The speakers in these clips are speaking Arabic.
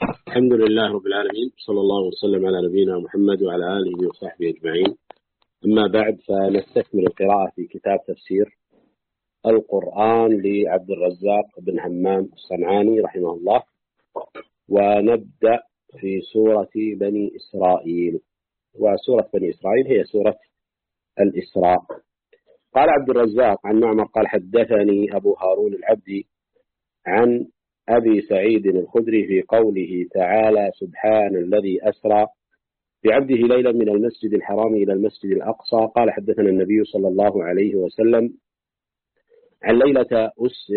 الحمد لله رب العالمين، صلى الله وسلم على نبينا محمد وعلى آله وصحبه أجمعين. أما بعد، فنستكمل القراءة في كتاب تفسير القرآن لعبد الرزاق بن همام الصنعاني رحمه الله، ونبدأ في سورة بني إسرائيل. وسورة بني إسرائيل هي سورة الإسراء. قال عبد الرزاق عن معمر قال: حدثني أبو هارون العبدي عن أبي سعيد الخدري في قوله تعالى: سبحان الذي أسرى بعبده ليلا من المسجد الحرام إلى المسجد الأقصى. قال: حدثنا النبي صلى الله عليه وسلم عن ليلة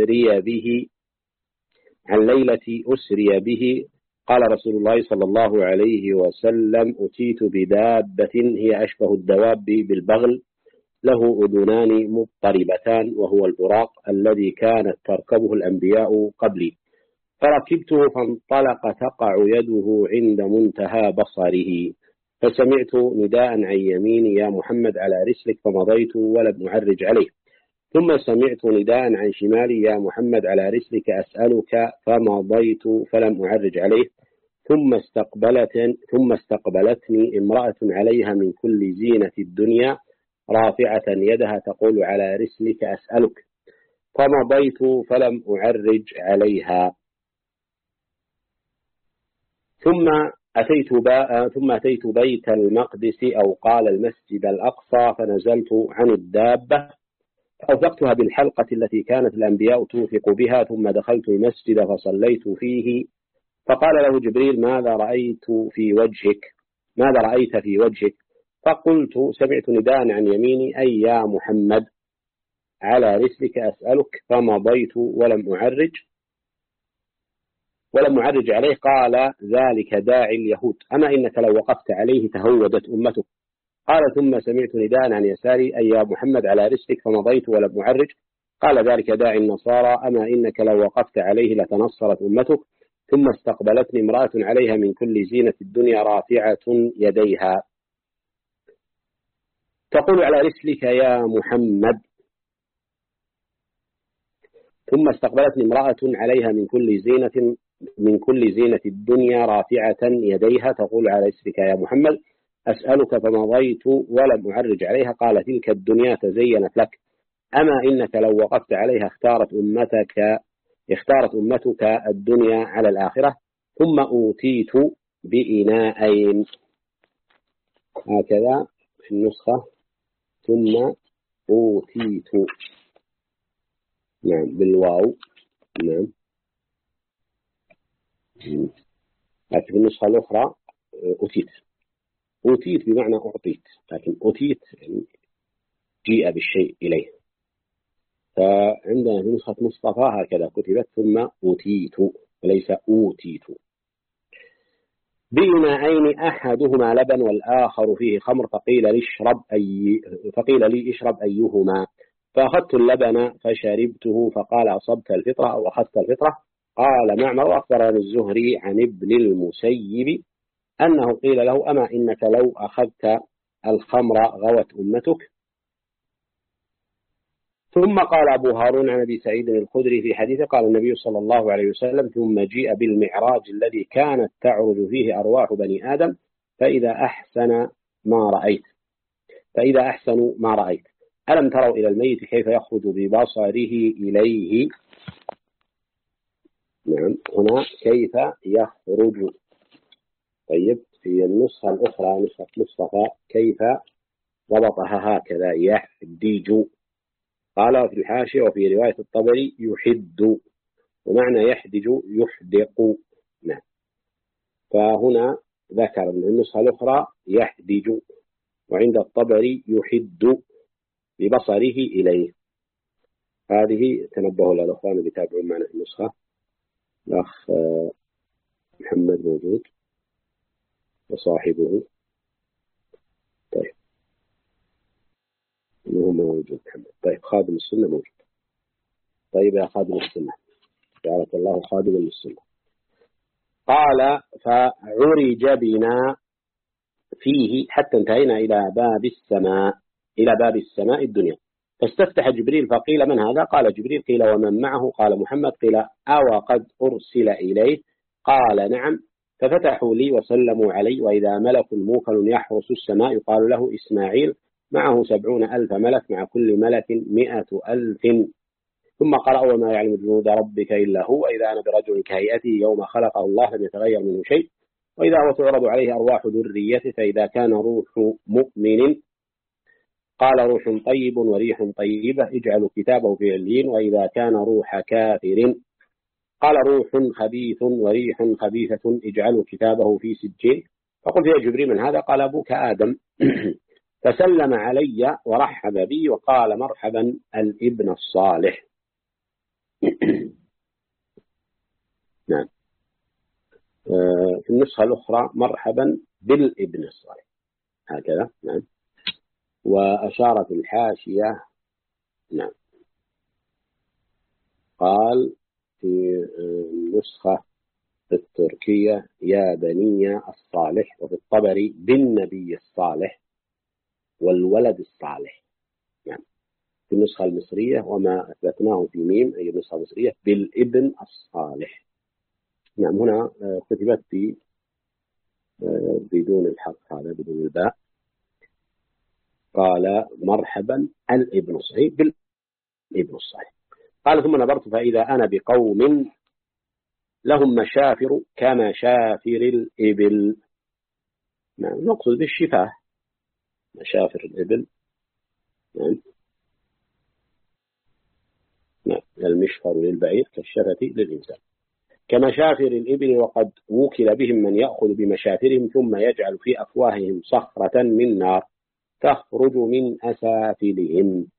أسري به قال رسول الله صلى الله عليه وسلم: أتيت بدابة هي أشبه الدواب بالبغل، له أذنان مضطربتان، وهو البراق الذي كانت تركبه الأنبياء قبلي، فركبته فانطلق تقع يده عند منتهى بصره، فسمعت نداء عن يميني: يا محمد على رسلك، فمضيت ولم أعرج عليه. ثم سمعت نداء عن شمالي: يا محمد على رسلك أسألك، فمضيت فلم أعرج عليه. ثم استقبلتني امرأة عليها من كل زينة الدنيا رافعة يدها تقول: على رسلك أسألك، فمضيت فلم أعرج عليها. ثم أتيت بيت المقدس أو قال المسجد الأقصى، فنزلت عن الدابة فأوثقتها بالحلقة التي كانت الأنبياء توثق بها، ثم دخلت المسجد فصليت فيه. فقال له جبريل: ماذا رأيت في وجهك؟ فقلت: سمعت نداء عن يميني: أي يا محمد على رسلك أسألك، فمضيت ولم أعرج عليه. قال: ذلك داعي اليهود، أما إنك لو وقفت عليه تهودت أمتك. قال: ثم سمعت نداء عن يساري: أي يا محمد على رسلك، فمضيت ولم أعرج. قال: ذلك داعي النصارى، أما إنك لو وقفت عليه لتنصرت أمتك. ثم استقبلتني امرأة عليها من كل زينة الدنيا رافعة يديها تقول: على رسلك يا محمد. ثم استقبلتني امرأة عليها من كل زينة الدنيا رافعة يديها تقول: على رسلك يا محمد أسألك، فمضيت ولم أعرج عليها. قال: تلك الدنيا تزينت لك، أما إنك لو وقفت عليها اختارت أمتك الدنيا على الآخرة. ثم أوتيت بإناءين، هكذا في النسخة: ثم أوتيت، نعم، بالواو، نعم. لكن في النسخة الأخرى أوتيت بمعنى أعطيت، لكن أوتيت يعني جيء بالشيء إليه. فعندنا في نسخة مصطفى هكذا كتبت: ثم أوتيت وليس أوتيت. بإناءين أحدهما لبن والآخر فيه خمر، فقيل لي اشرب أيهما؟ فأخذت اللبن فشربته، فقال: أصبت الفطرة أو أخذت الفطرة. قال معمر: وأخبرني الزهري عن ابن المسيب أنه قيل له: أما إنك لو أخذت الخمر غوت أمتك. ثم قال أبو هارون عن أبي سعيد الخدري في حديثه: قال النبي صلى الله عليه وسلم: ثم جيء بالمعراج الذي كانت تعرج فيه أرواح بني آدم، فإذا أحسنوا ما رأيت. ألم تروا إلى الميت كيف يخرج ببصره إليه؟ نعم، هنا كيف يخرج. طيب، في النسخة الأخرى نسخة مصطفى كيف ضبطها هكذا: يحدج. قال في الحاشية وفي رواية الطبري: يحد، ومعنى يحدج يحدق. نعم، فهنا ذكر من النسخة الأخرى يحدج، وعند الطبري يحد ببصره إليه. هذه تنبهوا للأخوان اللي يتابعون معنا في النسخة. الأخ محمد موجود وصاحبه. طيب، هو موجود محمد. طيب، خادم السنة موجود. طيب يا خادم السنة، جعلك الله خادما للسنة. قال: فعرج بنا فيه حتى انتهينا إلى باب السماء الدنيا، فاستفتح جبريل فقيل: من هذا؟ قال جبريل. قيل: ومن معه؟ قال محمد. قيل: أو قد أرسل إليه؟ قال: نعم. ففتحوا لي وسلموا علي، وإذا ملك موكل يحرس السماء يقال له إسماعيل، معه 70,000 ملك، مع كل ملك 100,000. ثم قرأ وما يعلم جنود ربك إلا هو، إذا أنا برجل كهيئته يوم خلقه الله لم يتغير منه شيء، وإذا هو تعرض عليه أرواح ذريته، فإذا كان روح مؤمن قال روح طيب وريح طيبة اجعلوا كتابه في عليين، وإذا كان روح كافر قال روح خبيث وريح خبيثة اجعلوا كتابه في سجين. فقلت يا جبريل من هذا؟ قال أبوك آدم. فسلم علي ورحب بي وقال مرحبا الابن الصالح. نعم. في النسخة الأخرى مرحبا بالابن الصالح هكذا. نعم. وأشارت الحاشية. نعم. قال في النسخة التركية يا بني الصالح، وفي الطبري بالنبي الصالح والولد الصالح. يعني في النسخة المصرية وما أثبتناه في ميم، أي النسخة المصرية بالابن الصالح. نعم. هنا كتبت بدون الحرف هذا، بدون الباء. قال مرحبا الابن الصالح بالابن الصالح. قال ثم نظرت فإذا أنا بقوم لهم مشافر كمشافر الإبل. نعم. نقصد بالشفاه مشافر الإبل. نعم. نعم. المشفر للبعير كالشفة للإنسان. كمشافر الإبل، وقد وكل بهم من يأخذ بمشافرهم ثم يجعل في أفواههم صخرة من نار تخرج من أسافلهم.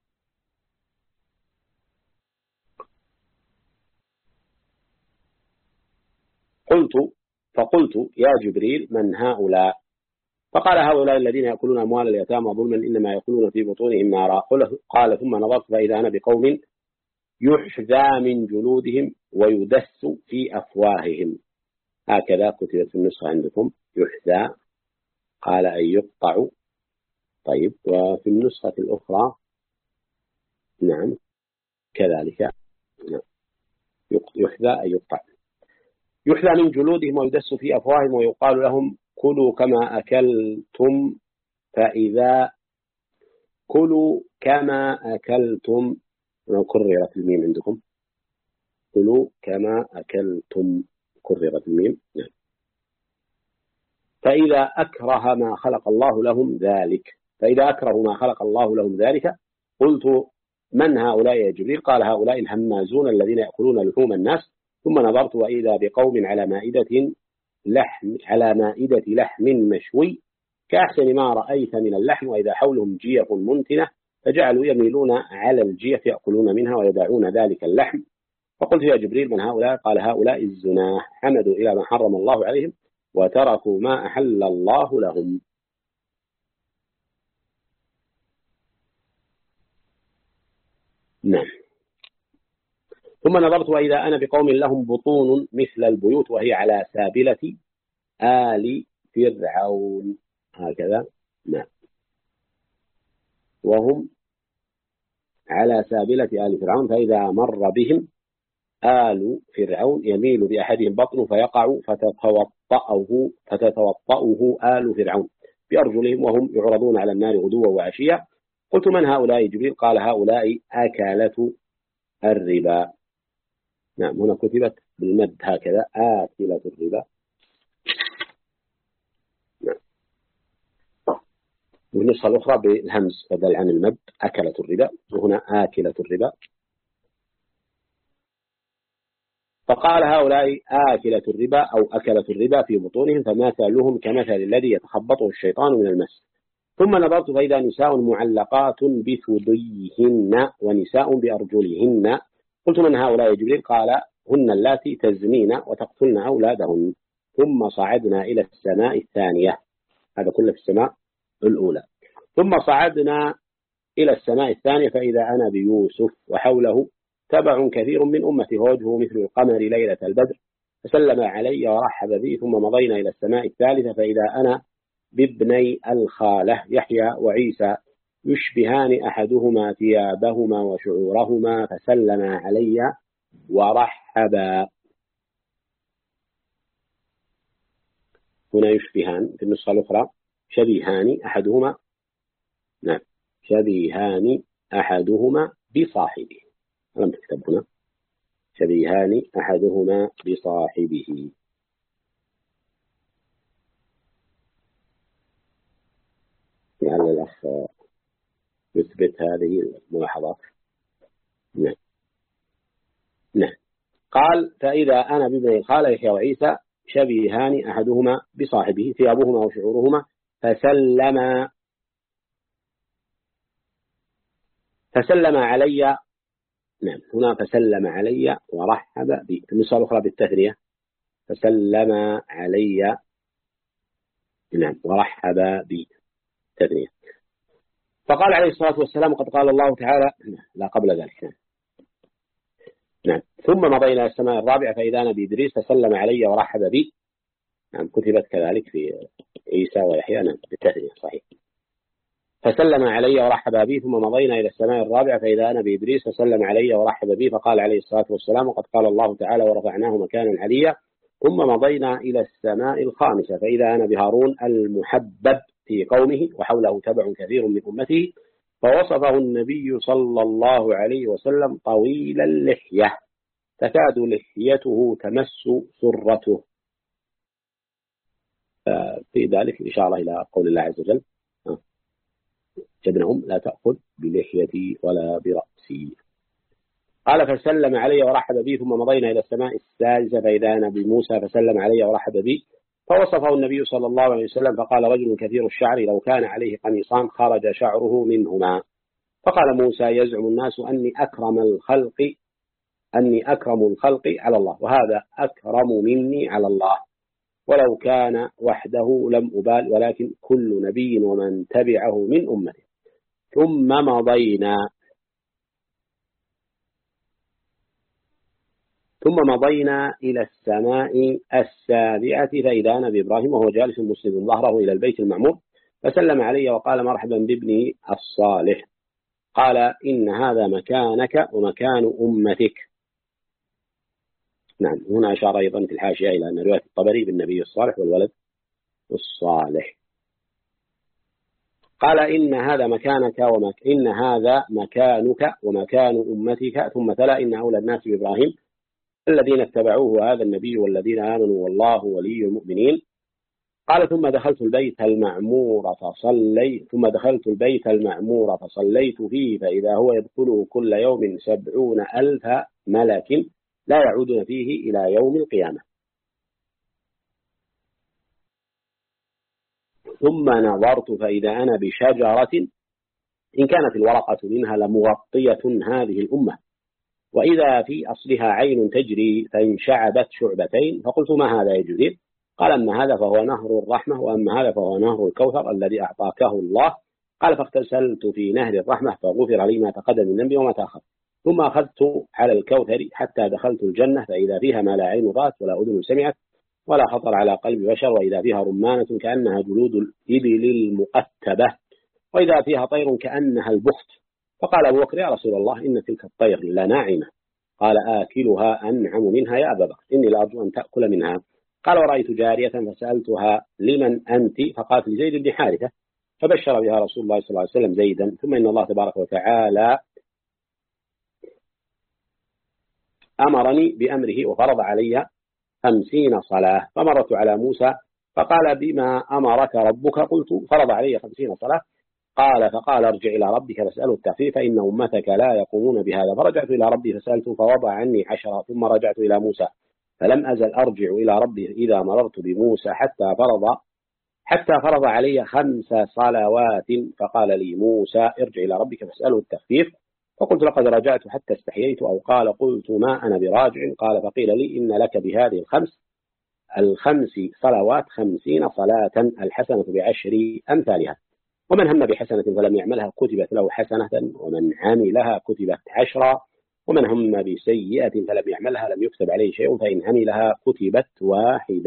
فقلت يا جبريل من هؤلاء؟ فقال هؤلاء الذين يأكلون أموال اليتامى ظلما إنما يأكلون في بطونهم نارا. قال ثم نظرت فإذا أنا بقوم يحذى من جلودهم ويدس في أفواههم. هكذا كتبت في النسخة عندكم يحذى، قال أن يقطع. طيب. وفي النسخة الأخرى نعم كذلك. نعم. يحذى أن يقطع. يحذى من جلودهم ويدس في أفواههم، ويقال لهم كلوا كما أكلتم، فإذا كلوا كما أكلتم. كررت الميم عندكم كلوا كما أكلتم، كررت الميم. نعم. فإذا أكره ما خلق الله لهم ذلك، فإذا أكره ما خلق الله لهم ذلك. قلت من هؤلاء يا جبريل؟ قال هؤلاء الهمازون الذين يأكلون لحوم الناس. ثم نظرت وإذا بقوم على مائدة لحم مشوي كأحسن ما رأيت من اللحم، وإذا حولهم جيف منتنة، فجعلوا يميلون على الجيف يأكلون منها ويدعون ذلك اللحم. فقلت يا جبريل من هؤلاء؟ قال هؤلاء الزناه، حمدوا إلى ما حرم الله عليهم وتركوا ما أحل الله لهم. نعم. ثم نظرت وإذا أنا بقوم لهم بطون مثل البيوت، وهي على سابلة آل فرعون. هكذا. نعم. وهم على سابلة آل فرعون، فإذا مر بهم آل فرعون يميل بأحدهم بطنه فيقع فتتوطأه آل فرعون بأرجلهم، وهم يعرضون على النار غدوا وعشيا. قلت من هؤلاء جبريل؟ قال هؤلاء أكلة الربا. نعم. هنا كتبت بالمد هكذا آكلة الربا. نعم. والنسخة الأخرى بالهمز بدل عن المد أكلة الربا، وهنا آكلة الربا. فقال هؤلاء آكلة الربا أو أكلة الربا في بطونهم، فمثلهم كمثل الذي يتخبطه الشيطان من المس. ثم نظرت فإذا نساء معلقات بثديهن ونساء بأرجلهن. قلت من هؤلاء يا جبريل؟ قال هن اللاتي تزنين وتقتلن أولادهن. ثم صعدنا إلى السماء الثانية. هذا كله في السماء الأولى. ثم صعدنا إلى السماء الثانية فإذا أنا بيوسف وحوله تبع كثير من أمته، وجهه مثل القمر ليلة البدر، فسلم علي ورحب بي. ثم مضينا إلى السماء الثالثة فإذا أنا بابني الخالة يحيى وعيسى يشبهان أحدهما ثيابهما وشعورهما، فسلم علي ورحبا. هنا يشبهان، في النسخة الأخرى شبيهان أحدهما، نعم شبيهان أحدهما بصاحبه، لم تكتب هنا شبيهان أحدهما بصاحبه. لعل الأخ يثبت هذه الملاحظات. نعم نعم. قال فإذا أنا بابن الخالة يحيى وعيسى شبيهان أحدهما بصاحبه ثيابهما وشعورهما فسلم علي، نعم هنا فسلم علي ورحب بي، النسخة الأخرى بالتثنية فسلم علي، نعم ورحب بي تثنية. فقال عليه الصلاة والسلام قد قال الله تعالى، لا قبل ذلك، نعم ثم مضينا إلى السماء الرابعة فإذا أنا بإدريس فسلم علي ورحب بي، نعم كتبت كذلك في عيسى ويحيى، نعم بالتثنية صحيح. فسلم علي ورحب بي ثم مضينا إلى السماء الرابعة فإذا أنا بإدريس فسلم علي ورحب بي، فقال عليه الصلاة والسلام وقد قال الله تعالى ورفعناه مكانا عليا. ثم مضينا إلى السماء الخامسة فإذا أنا بهارون المحبب في قومه وحوله تبع كثير من أمته، فوصفه النبي صلى الله عليه وسلم طويل اللحية تكاد لحيته تمس سرته. في ذلك إشارة إلى قول الله عز وجل ابنهم لا تأخذ بلحيتي ولا برأسي. قال فسلم علي ورحب بي ثم مضينا إلى السماء السادسة فإذا أنا بموسى فسلم علي ورحب بي، فوصفه النبي صلى الله عليه وسلم فقال رجل كثير الشعر لو كان عليه قميصان خرج شعره منهما. فقال موسى يزعم الناس أني أكرم الخلق على الله وهذا أكرم مني على الله، ولو كان وحده لم أبال ولكن كل نبي ومن تبعه من أمته. ثم مضينا إلى السماء السابعة فإذا أنا بإبراهيم وهو جالس مسند ظهره إلى البيت المعمور فسلم علي وقال مرحبا بابني الصالح. قال إن هذا مكانك ومكان أمتك. نعم هنا أشار أيضا في الحاشية إلى أن رواية الطبري بالنبي الصالح والولد الصالح. قال إن هذا مكانك ومكان أمتك، ثم تلا إن أولى الناس بإبراهيم الذين اتبعوه هذا النبي والذين آمنوا والله ولي المؤمنين. قال ثم دخلت البيت المعمور فصليت فيه فإذا هو يدخله كل يوم 70,000 ملك لا يعودون فيه إلى يوم القيامة. ثم نظرت فإذا أنا بشجرة إن كانت الورقة منها لمغطية هذه الأمة وإذا في أصلها عين تجري فانشعبت شعبتين، فقلت ما هذا يا جبريل؟ قال أما هذا فهو نهر الرحمة وأما هذا فهو نهر الكوثر الذي أعطاكه الله. قال فاغتسلت في نهر الرحمة فغفر لي ما تقدم من ذنبي وما تأخر، ثم أخذت على الكوثر حتى دخلت الجنة فإذا فيها ما لا عين رأت ولا أذن سمعت ولا خطر على قلب بشر، وإذا فيها رمانة كأنها جلود الإبل المقتبة وإذا فيها طير كأنها البخت. فقال أبو بكر يا رسول الله إن تلك الطير لناعمة. قال آكلها أنعم منها يا أبا بكر إني لأرجو أن تأكل منها. قال ورأيت جارية فسألتها لمن أنت؟ فقالت لزيد بن حارثة، فبشر بها رسول الله صلى الله عليه وسلم زيدا. ثم إن الله تبارك وتعالى أمرني بأمره وفرض علي 50 صلاة. فمرت على موسى فقال بما أمرك ربك؟ قلت فرض علي 50 صلاة. قال فقال ارجع إلى ربك فاسأله التخفيف فإن أمتك لا يقومون بهذا. فرجعت إلى ربي فسألته فوضع عني 10. ثم رجعت إلى موسى فلم أزل أرجع إلى ربي إذا مررت بموسى حتى فرض علي 5 صلوات. فقال لي موسى ارجع إلى ربك فاسأله التخفيف. فقلت لقد رجعت حتى استحييت، أو قال قلت ما أنا براجع. قال فقيل لي إن لك بهذه الخمس صلوات 50 صلاة الحسنة ب10 أمثالها، ومن هم بحسنة فلم يعملها كتبت له حسنة ومن عملها كتبت 10، ومن هم بسيئة فلم يعملها لم يكتب عليه شيء فإن عملها كتبت 1.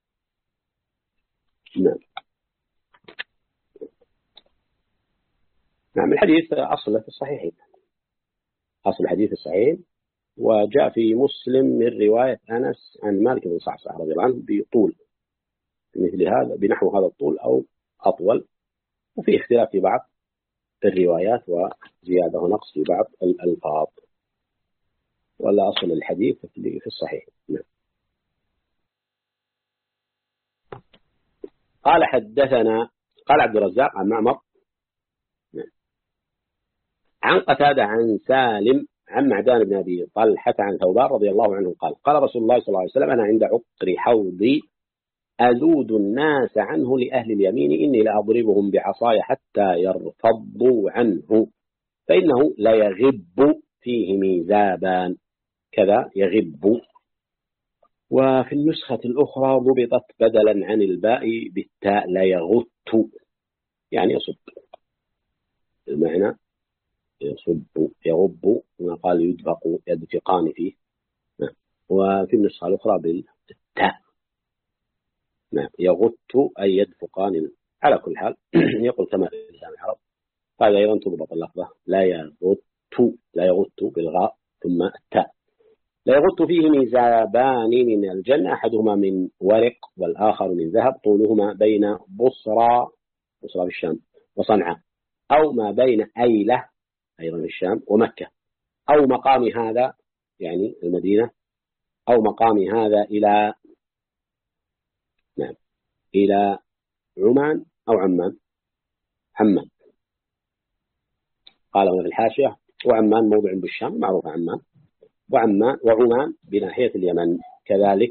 نعم الحديث أصله في الصحيحين، أصل الحديث الصحيح، وجاء في مسلم من رواية أنس عن مالك بن صعصع رضي الله عنه بطول، مثل هذا بنحو هذا الطول أو أطول، وفي اختلاف في بعض الروايات وزيادة ونقص في بعض الألفاظ، ولا أصل الحديث في الصحيح. نعم. قال حدثنا، قال عبد الرزاق عن معمر عن قتادة عن سالم عن معدان بن أبي طلحة عن ثوبان رضي الله عنه قال قال رسول الله صلى الله عليه وسلم: أنا عند عقر حوضي أذود الناس عنه لأهل اليمين، إني لأضربهم بعصاي حتى يرفضوا عنه، فإنه لا يغب فيه ميزابان، كذا يغب. وفي النسخة الأخرى ضبطت بدلا عن الباء بالتاء لا يغت، يعني يصب، المعنى يصب يغب، ما قال يدفق يدفقان فيه. وفي النسخة الأخرى بالتاء، نعم، يغت أي يدفقان. على كل حال يقول كما في لسان العرب، هذا أيضا تضبط اللفظة لا يغت بالغاء ثم التاء. لا يغت فيه ميزابان من الجنة، أحدهما من ورق والآخر من ذهب، طولهما بين بصرى بالشام وصنعاء، أو ما بين أيلة أيضا في الشام ومكة، أو مقام هذا يعني المدينة، أو مقام هذا إلى إلى عمان أو عمان. قال هنا في الحاشية: وعمان موضع بالشام، معروف عمان، وعمان بناحية اليمن كذلك.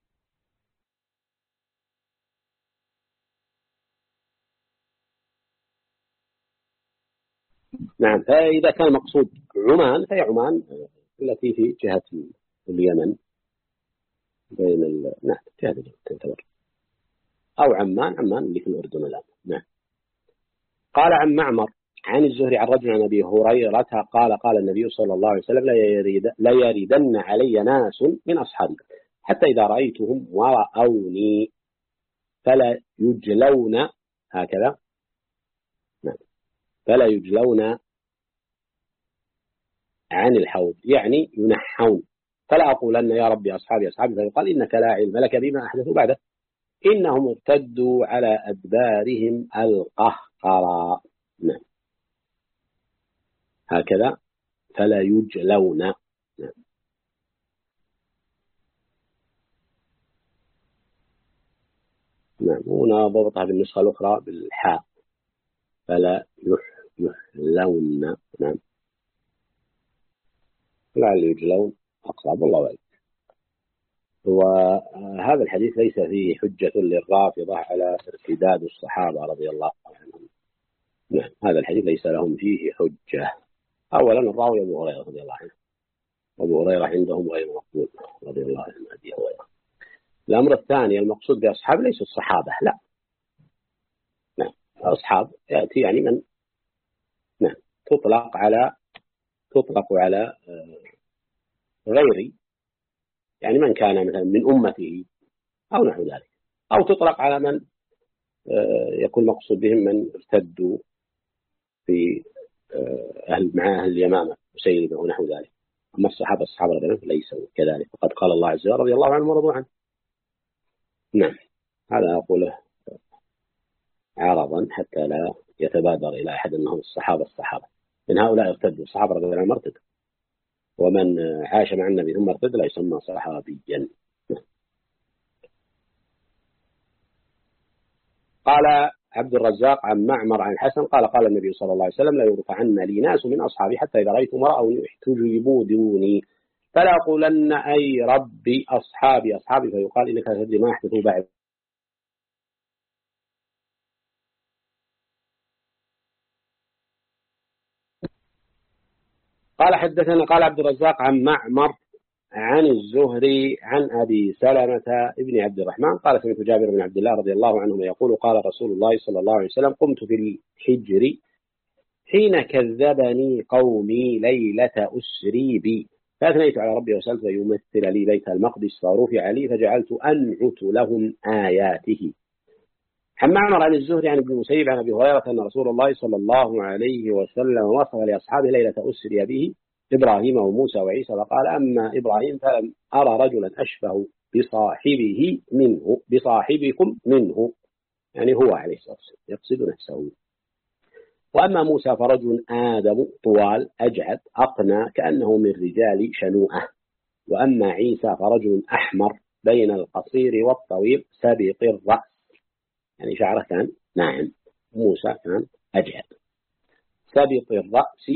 نعم، فإذا كان مقصود عمان فهي عمان التي في جهة اليمن بين نعم جهة اليمن تعتبر، أو عمان اللي في الأردن الآن. نعم. قال عن معمر عن الزهري عن رجل عن أبي هريرة قال قال النبي صلى الله عليه وسلم: لا يردن علي ناس من أصحابي حتى إذا رأيتهم ورأوني فلا يجلون، هكذا، نعم، فلا يجلون عن الحوض، يعني ينحون، فلا أقولن يا ربي أصحابي فيقال إنك لا علم لك بما أحدثوا بعده، إنهم ارتدوا على أدبارهم القهقرى. نعم، هكذا فلا يجلون. نعم. نعم، هنا ضبطها بالنسخة الأخرى بالحاء، فلا يحلون. نعم، لعل يجلون أقرب، والله أعلم. وهذا الحديث ليس فيه حجة للرافضة على ارتداد الصحابة رضي الله عنهم. نعم، هذا الحديث ليس لهم فيه حجة. أولا الراوي أبو هريرة رضي الله عنه، أبو هريرة عندهم غير مقبول رضي الله عنه أبي هريرة. الأمر الثاني المقصود بأصحاب ليس الصحابة، لا، نعم، أصحاب يأتي يعني من، نعم، تطلق على غيري، يعني من كان مثلا من أمته أو نحو ذلك، أو تطلق على من يكون مقصود بهم من ارتدوا في مع أهل اليمامة وسيلمة ونحو ذلك. أما الصحابة رضي الله عنهم ليسوا كذلك، فقد قال الله عز وجل: رضي الله عنهم ورضوا عنه. نعم، هذا أقوله عرضا حتى لا يتبادر إلى أحد أنهم الصحابة من هؤلاء ارتدوا، الصحابة رضي الله عنهم ارتدوا، ومن عاش مع النبي ثم ارتد لا يسمى صحابيا. قال عبد الرزاق عن معمر عن الحسن قال قال النبي صلى الله عليه وسلم: لا يرفعن لي ناس من أصحابي حتى إذا رأيتم رأوني احتجبوا دوني، فلا أقولن أي ربي أصحابي فيقال إنك تدري ما أحدثوا بعد. قال حدثنا، قال عبد الرزاق عن معمر عن الزهري عن أبي سلمة ابن عبد الرحمن قال: سمعت جابر بن عبد الله رضي الله عنهما يقول: قال رسول الله صلى الله عليه وسلم: قمت في الحجر حين كذبني قومي ليلة أسري بي، فأثنيت على ربي وسألت يمثل لي بيت المقدس فرفع لي فجعلت أنعت لهم آياته. عن معمر عن الزهري عن ابن المسيب عن أبي هريرة أن رسول الله صلى الله عليه وسلم وصف لأصحابه ليلة أسري به إبراهيم وموسى وعيسى، وقال: أما إبراهيم فلم أرى رجلا أشبه بصاحبه منه، بصاحبكم منه، يعني هو عليه الصلاة والسلام يقصد نفسه. وأما موسى فرجل آدم طوال أجعد أقنى كأنه من رجال شنوءة. وأما عيسى فرجل أحمر بين القصير والطويل سبط الرأس، يعني شعره كان ناعم. موسى كان أجعد. سبط الرأس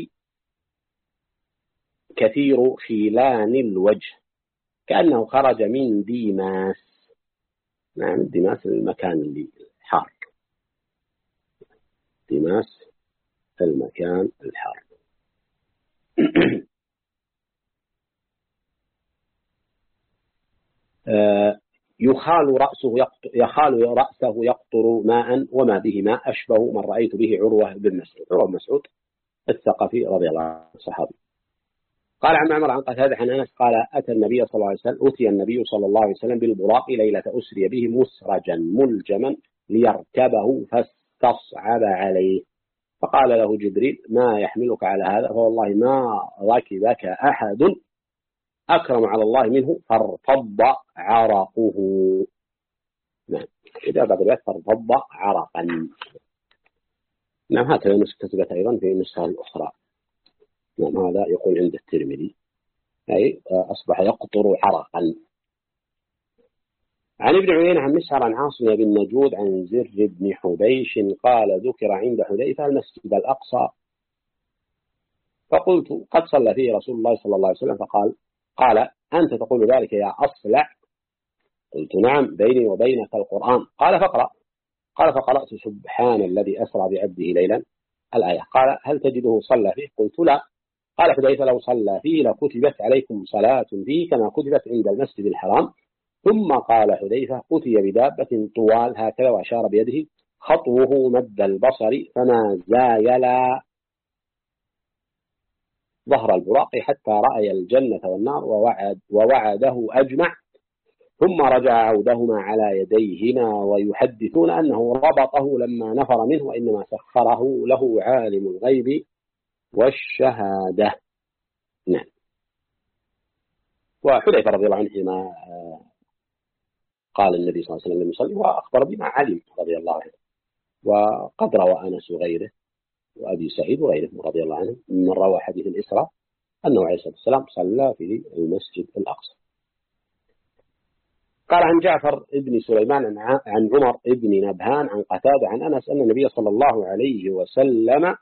كثير خيلان الوجه كأنه خرج من ديماس. نعم، ديماس المكان اللي حار، ديماس المكان الحار. يخال رأسه يقطر ماء وما به ماء أشبه من رأيت به عروة بن مسعود. عروة بن مسعود الثقفي رضي الله عنه الصحابي. قال عن معمر عن قتادة عن أنس قال أتي النبي صلى الله عليه وسلم بالبراق ليلة أسري به مسرجا ملجما ليركبه فاستصعب عليه، فقال له جبريل ما يحملك على هذا؟ فوالله ما ركبك أحد أكرم على الله منه، فارتض عرقه. نعم، إذا بعد ذلك فارتض عرقا. نعم، هكذا كتبت أيضا في النسخة الأخرى. نعم، هذا يقول عند الترمذي أي أصبح يقطر عرقا. عن ابن عيينة عن مسهر عن عاصم بن نجود عن زر بن حبيش قال ذكر عند حذيفة المسجد الأقصى، فقلت قد صلى فيه رسول الله صلى الله عليه وسلم، قال أنت تقول ذلك يا أصلع؟ قلت نعم، بيني وبينك القرآن. قال فقرأ. قال فقرأت سبحان الذي أسرى بعبده ليلا الآية. قال هل تجده صلى فيه؟ قلت لا. قال حذيفة لو صلى فيه لكتبت عليكم صلاة فيه كما كتبت عند المسجد الحرام. ثم قال حذيفة أتي بدابة طوال هكذا، وأشار بيده، خطوه مد البصر فما زايلا ظهر البراق حتى رأي الجنة والنار ووعده أجمع. ثم رجع عودهما على يديهما ويحدثون أنه ربطه لما نفر منه وإنما سخره له عالم الغيب والشهادة. نعم. وحذيفة رضي الله عنه حينما قال النبي صلى الله عليه وسلم لم يصلي وأخبر بما علم رضي الله عنه. وقد روى أنس وغيره وأبي سعيد وغيره رضي الله عنه من روى حديث الإسراء أنه عليه الصلاة والسلام صلى في المسجد الأقصى. قال عن جعفر ابن سليمان عن عمر ابن نبهان عن قتادة عن أنس أن النبي صلى الله عليه وسلم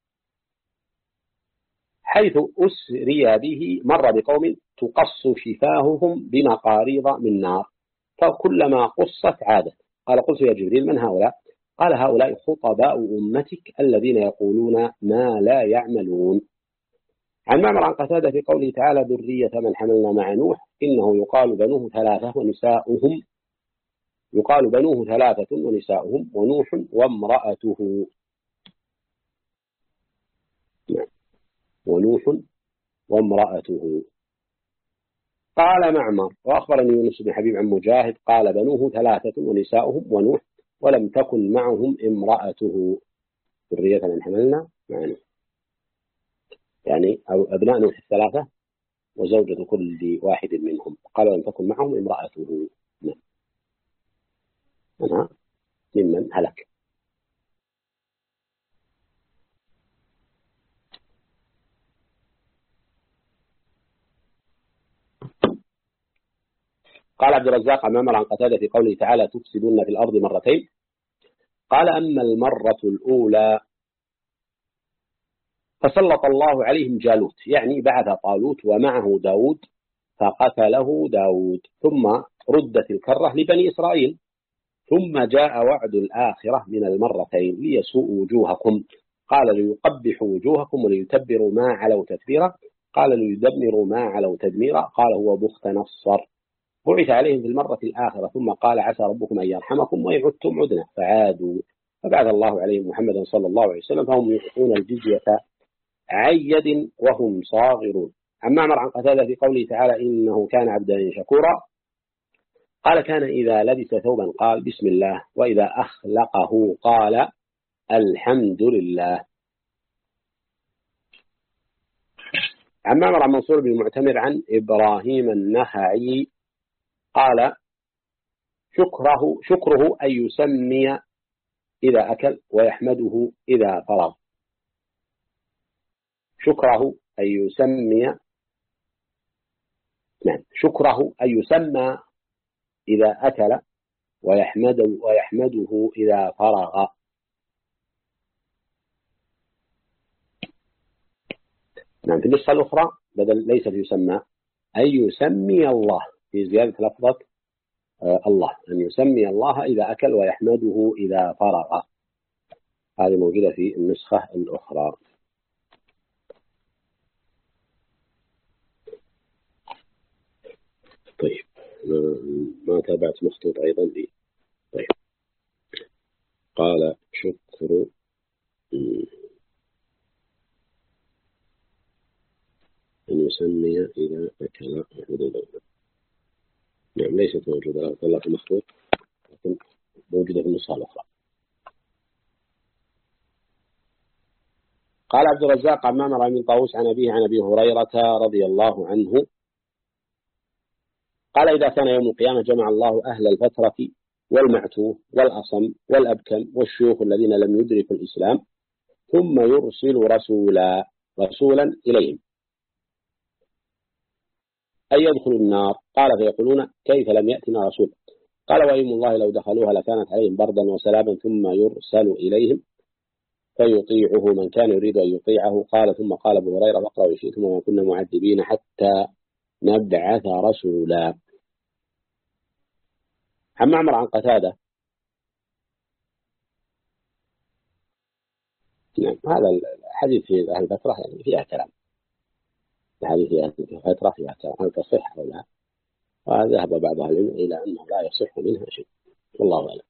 حيث أسري به مر بقوم تقص شفاههم بمقاريض من نار، فكلما قصت عادت. قال قلت يا جبريل من هؤلاء؟ قال هؤلاء خطباء أمتك الذين يقولون ما لا يعملون. عن معمر عن قتادة في قوله تعالى ذرية من حملنا مع نوح إنه يقال بنوه ثلاثة ونساؤهم ونوح وامرأته. ونوح وامرأته. قال معمر وأخبرني يونس بن حبيب عن مجاهد قال بنوه ثلاثة ونساؤهم ونوح ولم تكن معهم امرأته. ذرية من حملنا مع نوح يعني أو أبناء نوح الثلاثة وزوجة كل واحد منهم. قال لم تكن معهم امرأته. أنا ممن هلك. قال عبد الرزاق عن معمر عن قتادة في قوله تعالى تفسدون في الأرض مرتين. قال أما المرة الأولى فسلط الله عليهم جالوت، يعني بعث طالوت ومعه داود فقتله داود، ثم ردت الكرة لبني إسرائيل، ثم جاء وعد الآخرة من المرتين ليسوء وجوهكم. قال ليقبحوا وجوهكم وليتبروا ما علوا تتبيرا. قال ليدمروا ما علوا تدميرا. قال هو بخت نصر. بعث عليهم في المرة الآخرة ثم قال عسى ربكم أن يرحمكم وإن عدتم عدنا فعادوا، فبعث الله عليهم محمدا صلى الله عليه وسلم فهم يعطون الجزية عن يد وهم صاغرون. عن معمر عن قتادة في قوله تعالى إنه كان عبدا شكورا. قال كان إذا لبس ثوبا قال بسم الله، وإذا أخلقه قال الحمد لله. عن معمر عن منصور بن المعتمر عن إبراهيم النخعي قال شكره أن يسمي إذا أكل ويحمده إذا فرغ. شكره أن يسمي شكره أن يسمى إذا أكل ويحمده إذا فرغ. في النسخة الأخرى بدل ليس يسمى أن يسمي الله، في زيادة لفظة الله، أن يسمي الله إذا أكل ويحمده إذا فرغ. هذه موجودة في النسخة الأخرى. طيب ما تابعت مخطوط أيضا لي. طيب قال شكر أن يسمي إذا أكل وحمده. ليست موجودة في مخطوط، لكن موجودة في النسخة الأخرى. قال عبد الرزاق عن معمر بن طاووس عن أبيه عن أبي هريرة رضي الله عنه قال إذا كان يوم القيامة جمع الله أهل الفترة والمعتوه والأصم والأبكم والشيوخ الذين لم يدركوا الإسلام ثم يرسل رسولا إليهم أن يدخلوا النار. قال فيقولون كيف لم يأتنا رسول؟ قال وأيم الله لو دخلوها لكانت عليهم بردا وسلاما ثم يرسل إليهم فيطيعه من كان يريد أن يطيعه. قال ثم قال أبو هريرة واقرأوا شئتم وما كنا معذبين حتى نبعث رسولا. عن معمر عن قتادة. هذا الحديث في أهل الفترة يعني فيها كلام، الحديث في أهل الفترة فيها كلام هل تصح أو لا، وذهب بعض أهل العلم إلى أنه لا يصح منها شيء، والله أعلم.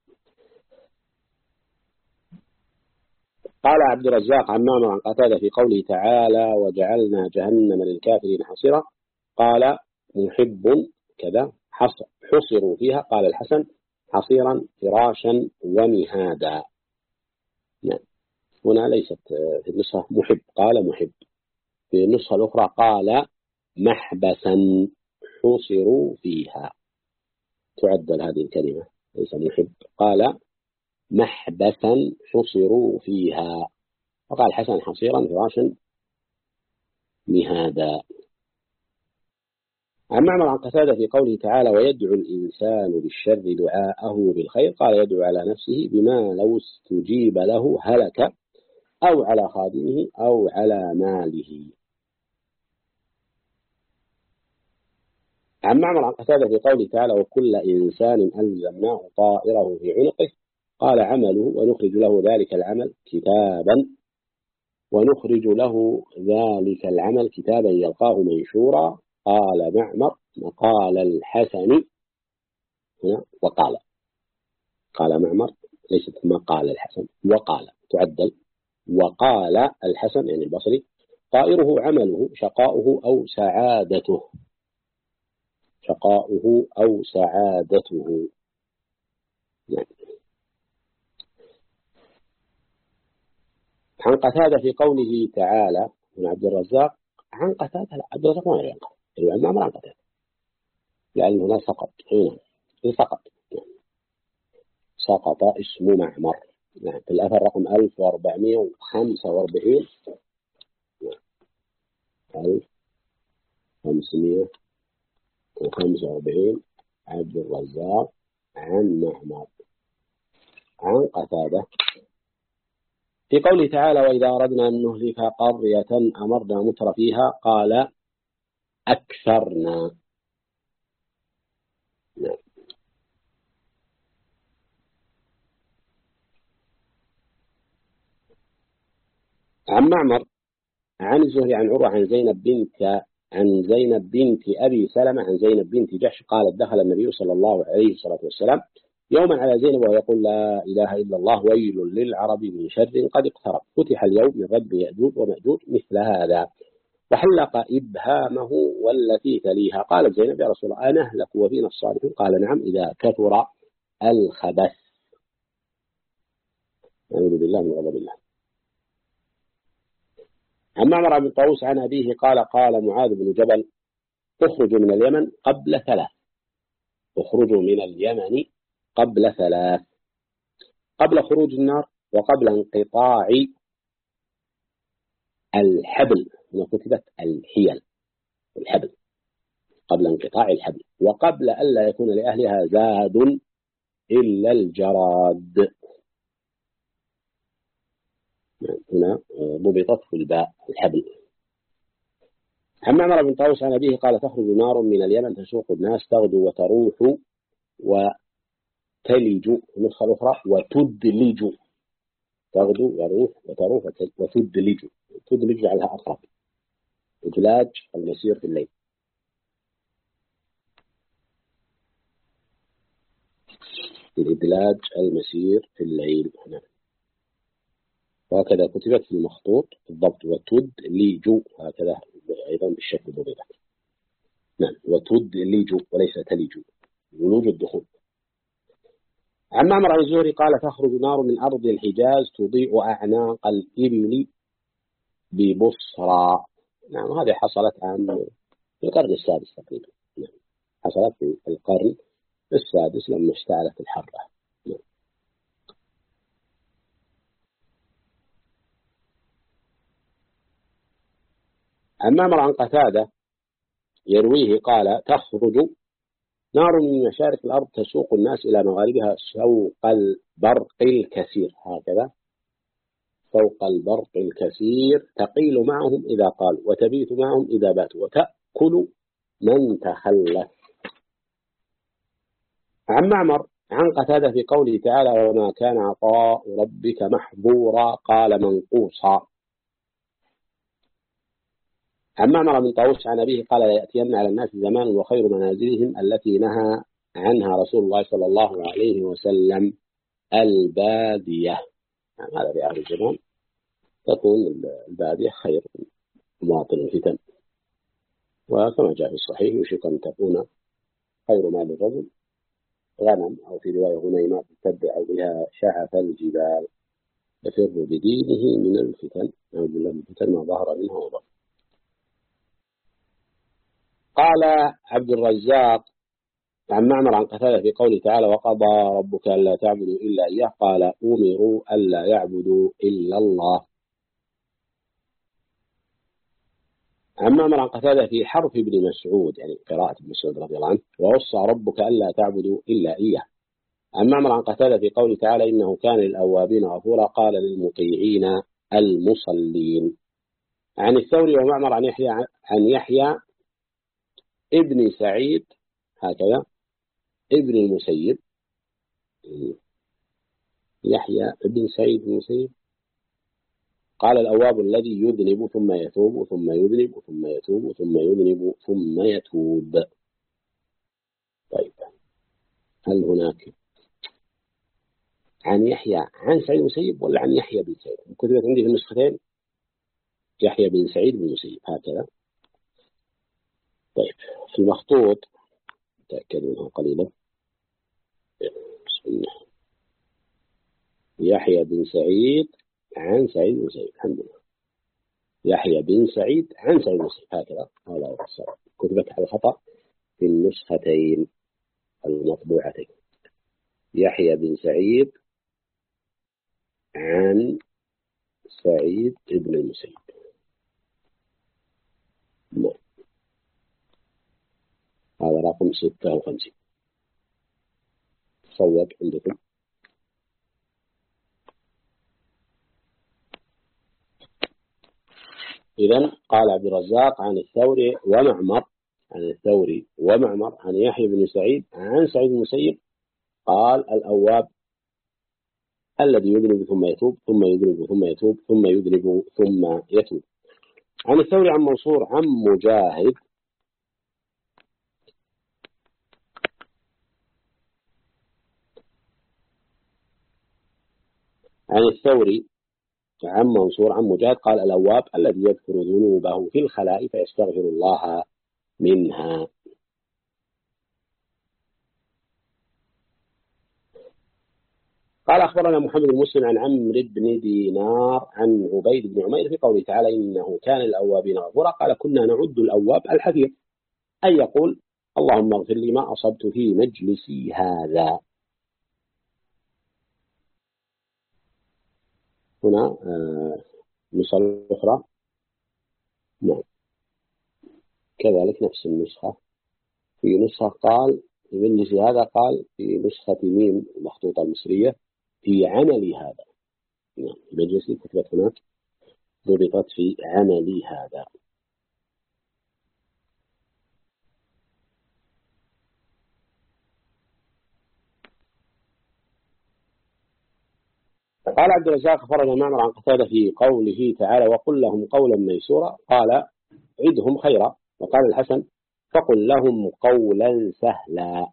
قال عبد الرزاق عن معمر عن قتادة في قوله تعالى وجعلنا جهنم للكافرين حصيرا قال محب كذا حصروا فيها. قال الحسن حصيرا فراشا ومهادا. هنا ليست في النسخة محب، قال محب. في النسخة الأخرى قال محبسا حصروا فيها، تعدل هذه الكلمة ليس محب، قال محبسا حصروا فيها. وقال الحسن حصيرا فراشا مهادا. عن معمر عن قتادة في قوله تعالى ويدعو الإنسان بالشر دعاءه بالخير قال يدعو على نفسه بما لو استجيب له هلك أو على خادمه أو على ماله. عن معمر عن قتادة في قوله تعالى وكل إنسان ألزمناه طائره في عنقه قال عمله ونخرج له ذلك العمل كتابا يلقاه منشورا. قال معمر وقال الحسن هنا وقال، قال معمر ليست ما قال الحسن، وقال تعدل. وقال الحسن يعني البصري طائره عمله شقاؤه أو سعادته، شقاؤه أو سعادته يعني. عن قتادة في قوله تعالى من عبد الرزاق عن قتادة، لا عبد الرزاق ما ينقل الإمام عن قتادة لأن هنا سقط، هنا سقط اسم معمر في الأثر رقم 1445 1545 عبد الرزاق عن معمر عن قتادة في قوله تعالى وإذا أردنا أن نهلك قرية أمرنا متر فيها قال أكثرنا. عن معمر عن الزهري عن عروة عن زينب بنت أبي سلمة عن زينب بنت جحش قالت دخل النبي صلى الله عليه والسلام يوما على زينب وهي يقول لا إله إلا الله ويل للعرب من شر قد اقترب فتح اليوم من رب يأجوج ومأجوج مثل هذا وحلق إبهامه والتي تليها. قالت زينب يا رسول الله أنهلك وفينا الصالحون؟ قال نعم إذا كثر الخبث. أعوذ بالله من غضب الله. عن معمر بن طاووس عن أبيه قال قال معاذ بن جبل اخرج من اليمن قبل 3 اخرجوا من اليمن قبل 3: قبل خروج النار، وقبل انقطاع الحبل، هنا كتبت الحيل، الحبل، قبل انقطاع الحبل، وقبل ألا يكون لأهلها زاد إلا الجراد. هنا ضبطت في الباء الحبل. عن معمر بن طاووس عن أبيه قال: تخرج نار من اليمن تسوق الناس تغدو وتروح وتلج، النسخة الأخرى وتدلج، تغدو وتروح وتدلج، تدلج عليها أقرب، إدلاج المسير في الليل. الإدلاج المسير في الليل هنا، وهكذا كتبت في المخطوط بالضبط، وتدلج هكذا أيضا بالشكل ضبطت. نعم، وتدلج وليس تلج، ولوج الدخول. عن معمر عن الزهري قال: تخرج نار من أرض الحجاز تضيء أعناق الإبل ببصرى. نعم، هذه حصلت عن في القرن السادس تقريبا. نعم، حصلت في القرن السادس لما اشتعلت الحرة. نعم. عن معمر عن قتادة يرويه قال: تخرج نار من مشارق الأرض تسوق الناس إلى مغاربها سوق البرق الكثير، هكذا سوق البرق الكثير، تقيل معهم إذا قالوا وتبيت معهم إذا باتوا وتأكل من تخلف. عن معمر عن قتادة في قوله تعالى: وما كان عطاء ربك محظورا، قال: منقوصا. عن معمر بن طاووس عن أبيه قال: يأتين على الناس زمان وخير منازلهم التي نهى عنها رسول الله صلى الله عليه وسلم البادية. يعني هذا في آخر الزمان تكون البادية خير مواطن الفتن، وكما جاء في الصحيح يشك أن تكون خير مال الرجل غنم، أو في رواية غنيمات تتبع بها شعف الجبال يفر بدينه من الفتن، أو بالله من الفتن ما ظهر منها وبطن. قال عبد الرزاق عن معمر عن قتادة في قوله تعالى: وقضى ربك ألا تعبدوا إلا إياه، قال: أمروا ألا يعبدوا إلا الله. عن معمر عن قتادة في حرف ابن مسعود، يعني قراءة ابن مسعود رضي الله عنه: ووصى ربك ألا تعبدوا إلا إياه. عن معمر عن قتادة في قوله تعالى: إنه كان للأوابين غفورا، قال: للمطيعين المصلين. عن الثوري ومعمر عن يحيى ابن سعيد هكذا ابن المسيب، يحيى ابن سعيد المسيب قال: الأواب الذي يذنب ثم يتوب ثم يذنب ثم يتوب ثم يذنب ثم يتوب. طيب، هل هناك عن يحيى عن سعيد المسيب ولا عن يحيى بن سعيد؟ كتبت عندي في النسختين يحيى بن سعيد بن المسيب هكذا. طيب، في المخطوط تأكد منها قليلا. بسم الله. يحيى بن سعيد عن سعيد بن المسيب، الحمد لله. يحيى بن سعيد عن سعيد بن المسيب هكذا، هذا هو الصواب. كتبت على الخطأ في النسختين المطبوعتين. يحيى بن سعيد عن سعيد بن المسيب. هذا رقم 56 صوب عندكم. إذن قال عبد الرزاق عن الثوري ومعمر عن يحيى بن سعيد عن سعيد بن المسيب قال: الأواب الذي يذنب ثم يتوب ثم يذنب ثم يتوب ثم يذنب ثم يتوب. عن الثوري عن منصور عن مجاهد عن مجاهد قال: الأواب الذي يذكر ذنوبه في الخلاء فيستغفر الله منها. قال: أخبرنا محمد بن مسلم عن عمرو بن دينار عن عبيد بن عمير في قوله تعالى: إنه كان الأوابين غفورا، قال: كنا نعد الأواب الحفيظ، أي يقول اللهم اغفر لي ما أصبت في مجلسي هذا. هنا النسخة الأخرى نعم كذلك نفس النسخة. في نسخة قال في مجلسي هذا، قال في نسخة ميم المخطوطة المصرية في عملي هذا. نعم في مجلسي كتبت هناك ضبطت في عملي هذا. قال عبد الرزاق أخبرنا معمر عن قتادة في قوله تعالى وقل لهم قولا ميسورا، قال عدهم خيرا. وقال الحسن فقل لهم قولا سهلا.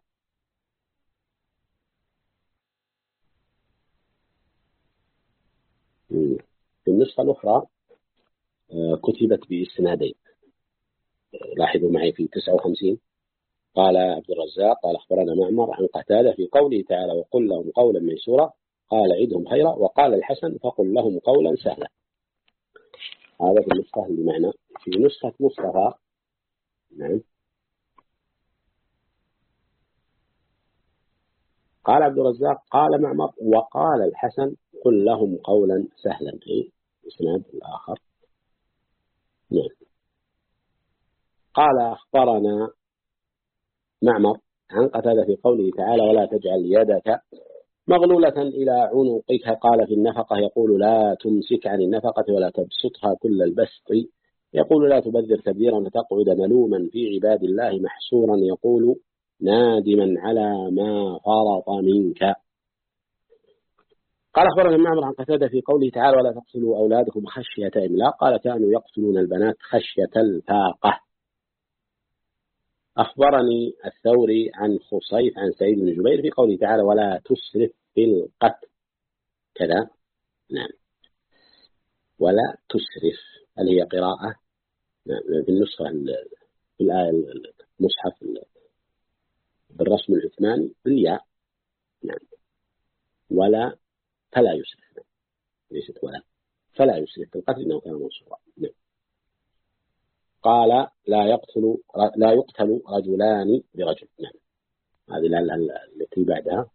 في النسخة الأخرى كتبت بإسنادين. لاحظوا معي في 59 قال عبد الرزاق قال أخبرنا معمر عن قتادة في قوله تعالى وقل لهم قولا ميسورا، قال عدهم خيرا. وقال الحسن فقل لهم قولا سهلا. هذا في النسخة اللي معنا. في نسخة مصطفى نعم قال عبد الرزاق قال معمر وقال الحسن قل لهم قولا سهلا، أي إسناد الآخر. نعم. قال أخبرنا معمر عن قتادة في قوله تعالى ولا تجعل يدك مغلولة إلى عنقك، قال في النفقة يقول لا تمسك عن النفقة ولا تبسطها كل البسط، يقول لا تبذر تبذيرا فتقعد ملوما في عباد الله محسورا، يقول نادما على ما فرط منك. قال أخبرنا معمر عن قتادة في قوله تعالى ولا تقتلوا أولادكم خشية إملاق، قال كانوا يقتلون البنات خشية الفاقة. أخبرني الثوري عن خصيف عن سعيد بن جبير في قوله تعالى ولا تسرف في القتل كذا. نعم ولا تسرف. هل هي قراءة؟ نعم في النسخة في الآية المصحف بالرسم العثماني بالياء. نعم ولا فلا يسرف. نعم. ليست ولا فلا يسرف في القتل إنه كان منصورا. نعم. قال لا يقتل رجلان برجل. نعم هذه التي بعدها.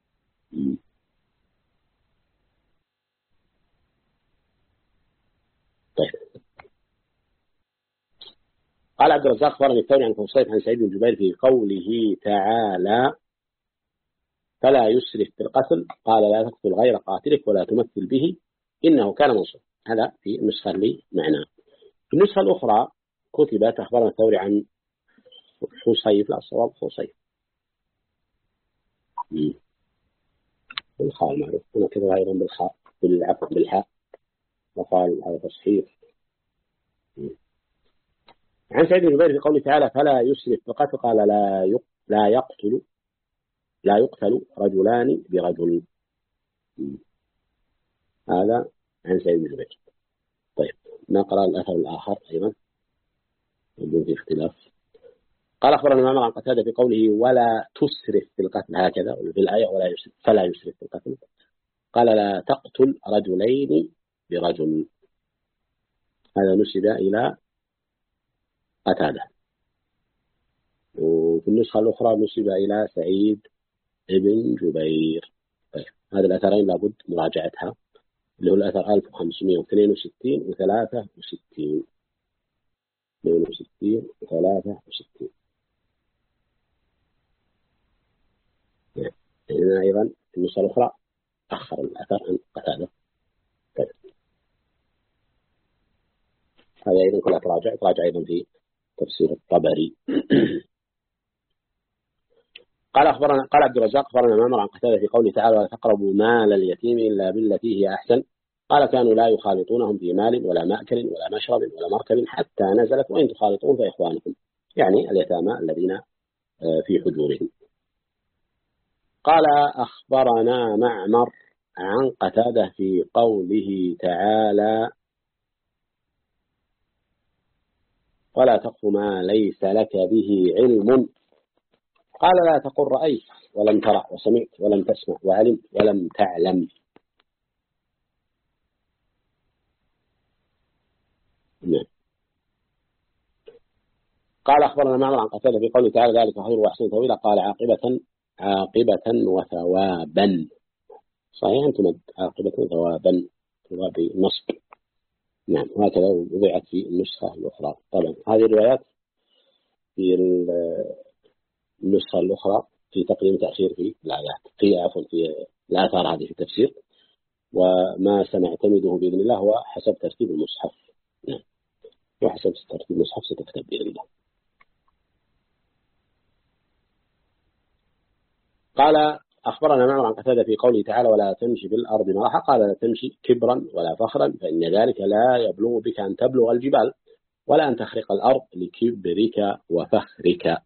طيب. قال عبد الرزاق أخبرني الثوري عن خصيف عن سعيد بن جبير في قوله تعالى فلا يسرف في القتل، قال لا تقتل غير قاتلك ولا تمثل به إنه كان منصور. هذا في النسخة اللي معنا. في النسخة الأخرى كتبت أخبرنا الثوري عن خصيف، لا الصواب خصيف بالخاء المعروف، هنا كتب أيضا بالخاء بالحاء وقال هذا تصحيح. عن سعيد بن جبير في قوله تعالى فلا يسرف في القتل، قال لا يقتل رجلان برجل. هذا عن سعيد بن جبير. طيب نقرأ الأثر الآخر أيضا بدون اختلاف. قال أخبرنا معمر عن قتادة في قوله ولا تسرف في القتل هكذا، وفي الآية ولا يسرف فلا يسرف في القتل، قال لا تقتل رجلين برجل. هذا نسب إلى قتادة. وفي النسخة الأخرى نسب إلى سعيد بن جبير. طيب هذه الأثرين لابد مراجعتها، اللي هو الأثر 1562 و 63 62 و 63. هنا أيضا في النسخة الأخرى أخر الأثر عن قتادة. طيب هذا أيضا كلها تراجع أيضا في تفسير الطبري. قال عبد الرزاق أخبرنا معمر عن قتادة في قوله تعالى ولا تقربوا مال اليتيم إلا بالتي هي أحسن، قال كانوا لا يخالطونهم في مال ولا مأكل ولا مشرب ولا مركب حتى نزلت وإن تخالطون فإخوانكم، يعني اليتامى الذين في حجورهم. قال أخبرنا معمر عن قتادة في قوله تعالى ولا تقف ما ليس لك به علم، قال لا تقل رأيت ولم ترى وسمعت ولم تسمع وعلمت ولم تعلم. نعم. قال أخبرنا معمر عن قتادة في قوله تعالى ذلك خير وأحسن تأويلا قال عاقبة وثوابا. صحيح أنتم عاقبة وثوابا نصب. نعم هكذا وضعت في النسخة الأخرى. طبعا هذه الروايات في النسخة الأخرى في تقديم تأخير في الآيات في الآثار هذه في التفسير، وما سنعتمده بإذن الله هو حسب ترتيب المصحف. نعم وحسب ترتيب المصحف ستكتب بإذن الله. قال أخبرنا معمر عن قتادة في قوله تعالى ولا تمشي في الأرض مرحا قال لا تمشي كبرا ولا فخرا فإن ذلك لا يبلغ بك أن تبلغ الجبال ولا أن تخرق الأرض لكبرك وفخرك.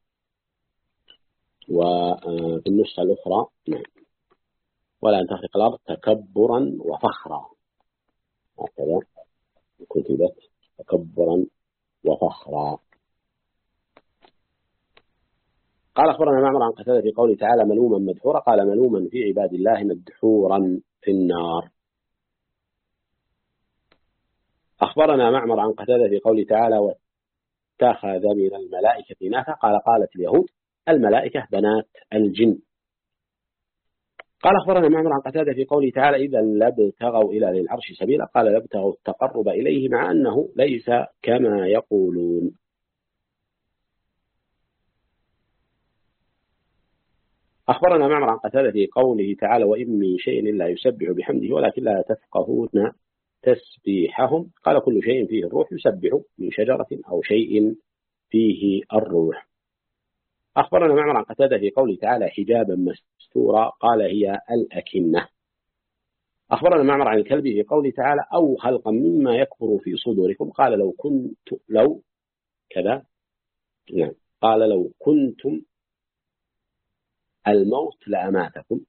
وفي النسخة الأخرى ولا أن تخرق الأرض تكبرا وفخرا، هكذا كتبت تكبرا وفخرا. قال أخبرنا معمر عن قتادة في قوله تعالى ملوما مدحورا قال ملوما في عباد الله مدحورا في النار. أخبرنا معمر عن قتادة في قوله تعالى واتخذ من الملائكة إناثا قال قالت اليهود الملائكة بنات الجن. قال أخبرنا معمر عن قتادة في قوله تعالى إذا لابتغوا إلى ذي العرش سبيلا قال لابتغوا التقرب إليه مع أنه ليس كما يقولون. أخبرنا معمر عن قتادة في قوله تعالى وإن من شيء إلا يسبح بحمده ولكن لا تفقهون تسبيحهم قال كل شيء فيه الروح يسبح من شجرة أو شيء فيه الروح. أخبرنا معمر عن قتادة في قوله تعالى حجابا مستورا قال هي الأكنة. أخبرنا معمر عن الكلبي في قوله تعالى أو خلقا مما يكبر في صدوركم قال لو كذا يعني قال لو كنتم الموت لأماتكم.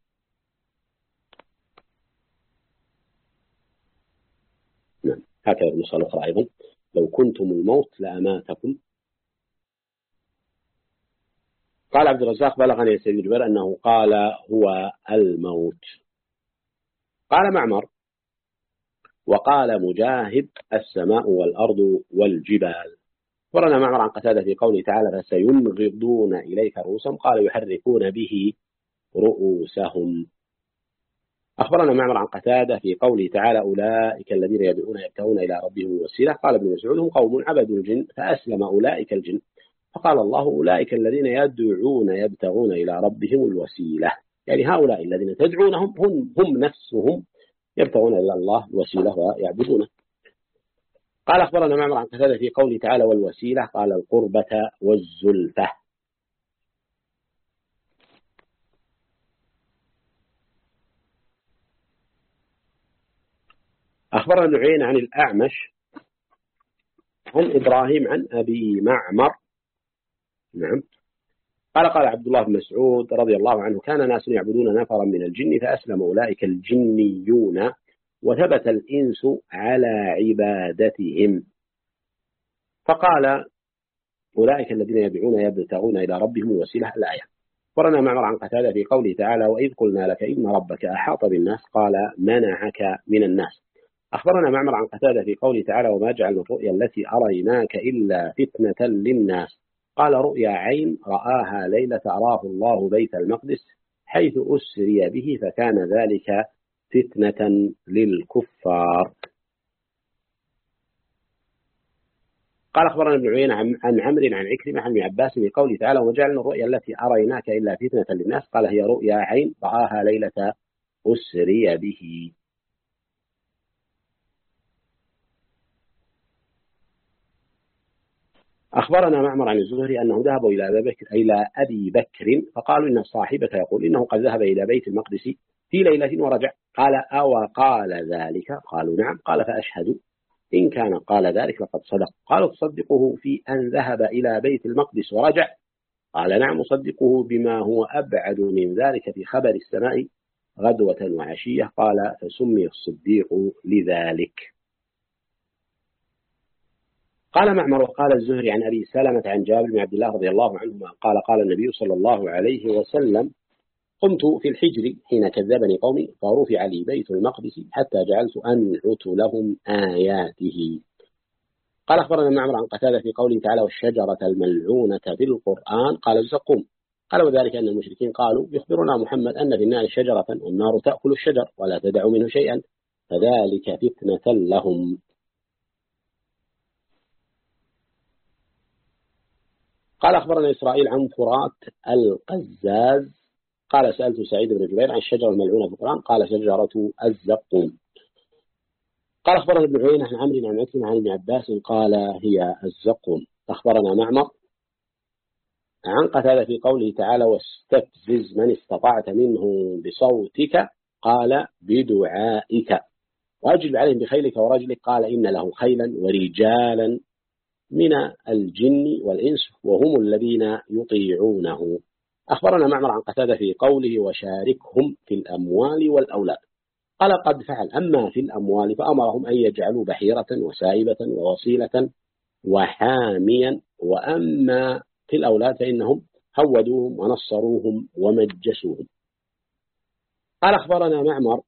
نعم هكذا النسخة الأخرى أيضا لو كنتم الموت لأماتكم. قال عبد الرزاق بلغني سيد الجبير أنه قال هو الموت. قال معمر وقال مجاهد السماء والأرض والجبال. أخبرنا معمر عن قتادة في قوله تعالى فسينغضون إليك رؤوسهم قال يحركون به رؤوسهم. أخبرنا معمر عن قتادة في قوله تعالى أولئك الذين يدعون يبتغون إلى ربهم الوسيلة قال ابن مسعود هم قوم عبدوا الجن فأسلم أولئك الجن فقال الله أولئك الذين يدعون يبتغون إلى ربهم الوسيلة يعني هؤلاء الذين تدعونهم هم نفسهم يبتغون إلى الله الوسيلة ويعبدونه. قال أخبرنا معمر عن قتادة في قوله تعالى والوسيلة قال القربة والزلفة. أخبرنا ابن عيينة عن الأعمش عن إبراهيم عن أبي معمر. نعم قال عبد الله بن مسعود رضي الله عنه كان ناس يعبدون نفرا من الجن فأسلم أولئك الجنيون وثبت الإنس على عبادتهم فقال أولئك الذين يدعون يبتغون إلى ربهم الوسيلة الآية. أخبرنا معمر عن قتادة في قوله تعالى وإذ قلنا لك إن ربك أحاط بالناس قال منعك من الناس. أخبرنا معمر عن قتادة في قوله تعالى وما جعلنا الرؤيا التي أريناك إلا فتنة للناس قال رؤيا عين رآها ليلة أراه الله بيت المقدس حيث أسري به فكان ذلك فتنة للكفار. قال أخبرنا ابن عيينة عن عمرو عن عكرمة عن ابن عباس في قوله تعالى وجعلنا الرؤيا التي أريناك إلا فتنة للناس قال هي رؤيا عين رآها ليلة أسري به. أخبرنا معمر عن الزهري أنه ذهب إلى أبي بكر فقالوا إن صاحبك يقول إنه قد ذهب إلى بيت المقدس في ليلة ورجع قال أو قال ذلك قالوا نعم قال فأشهد إن كان قال ذلك لقد صدق قالوا تصدقه في أن ذهب إلى بيت المقدس ورجع قال نعم أصدقه بما هو أبعد من ذلك في خبر السماء غدوة وعشية قال فسمي الصديق لذلك. قال معمر وقال الزهري عن أبي سلمة عن جابر بن عبد الله رضي الله عنهما قال النبي صلى الله عليه وسلم قمت في الحجر حين كذبني قومي فرفع لي بيت المقدس حتى جعلت أنعت لهم آياته. قال أخبرنا معمر عن قتادة في قوله تعالى والشجرة الملعونة في القرآن قال الزقوم. قال وذلك أن المشركين قالوا يخبرنا محمد أن في النار شجرة والنار تأكل الشجر ولا تدع منه شيئا فذلك فتنة لهم. قال أخبرنا إسرائيل عن فرات القزاز قال سألت سعيد بن جبير عن الشجرة الملعونة في القرآن قال شجرة الزقوم. قال أخبرنا ابن عيينة عن عمرو عن عكرمة عن ابن عباس قال هي الزقوم. أخبرنا معمر عن قتادة في قوله تعالى واستفزز من استطعت منه بصوتك قال بدعائك واجلب عليهم بخيلك ورجلك قال إن له خيلا ورجالا من الجن والإنس وهم الذين يطيعونه. أخبرنا معمر عن قتادة في قوله وشاركهم في الأموال والأولاد قال قد فعل أما في الأموال فأمرهم أن يجعلوا بحيرة وسائبة ووصيلة وحاميا وأما في الأولاد فإنهم هودوهم ونصروهم ومجسوهم. قال أخبرنا معمر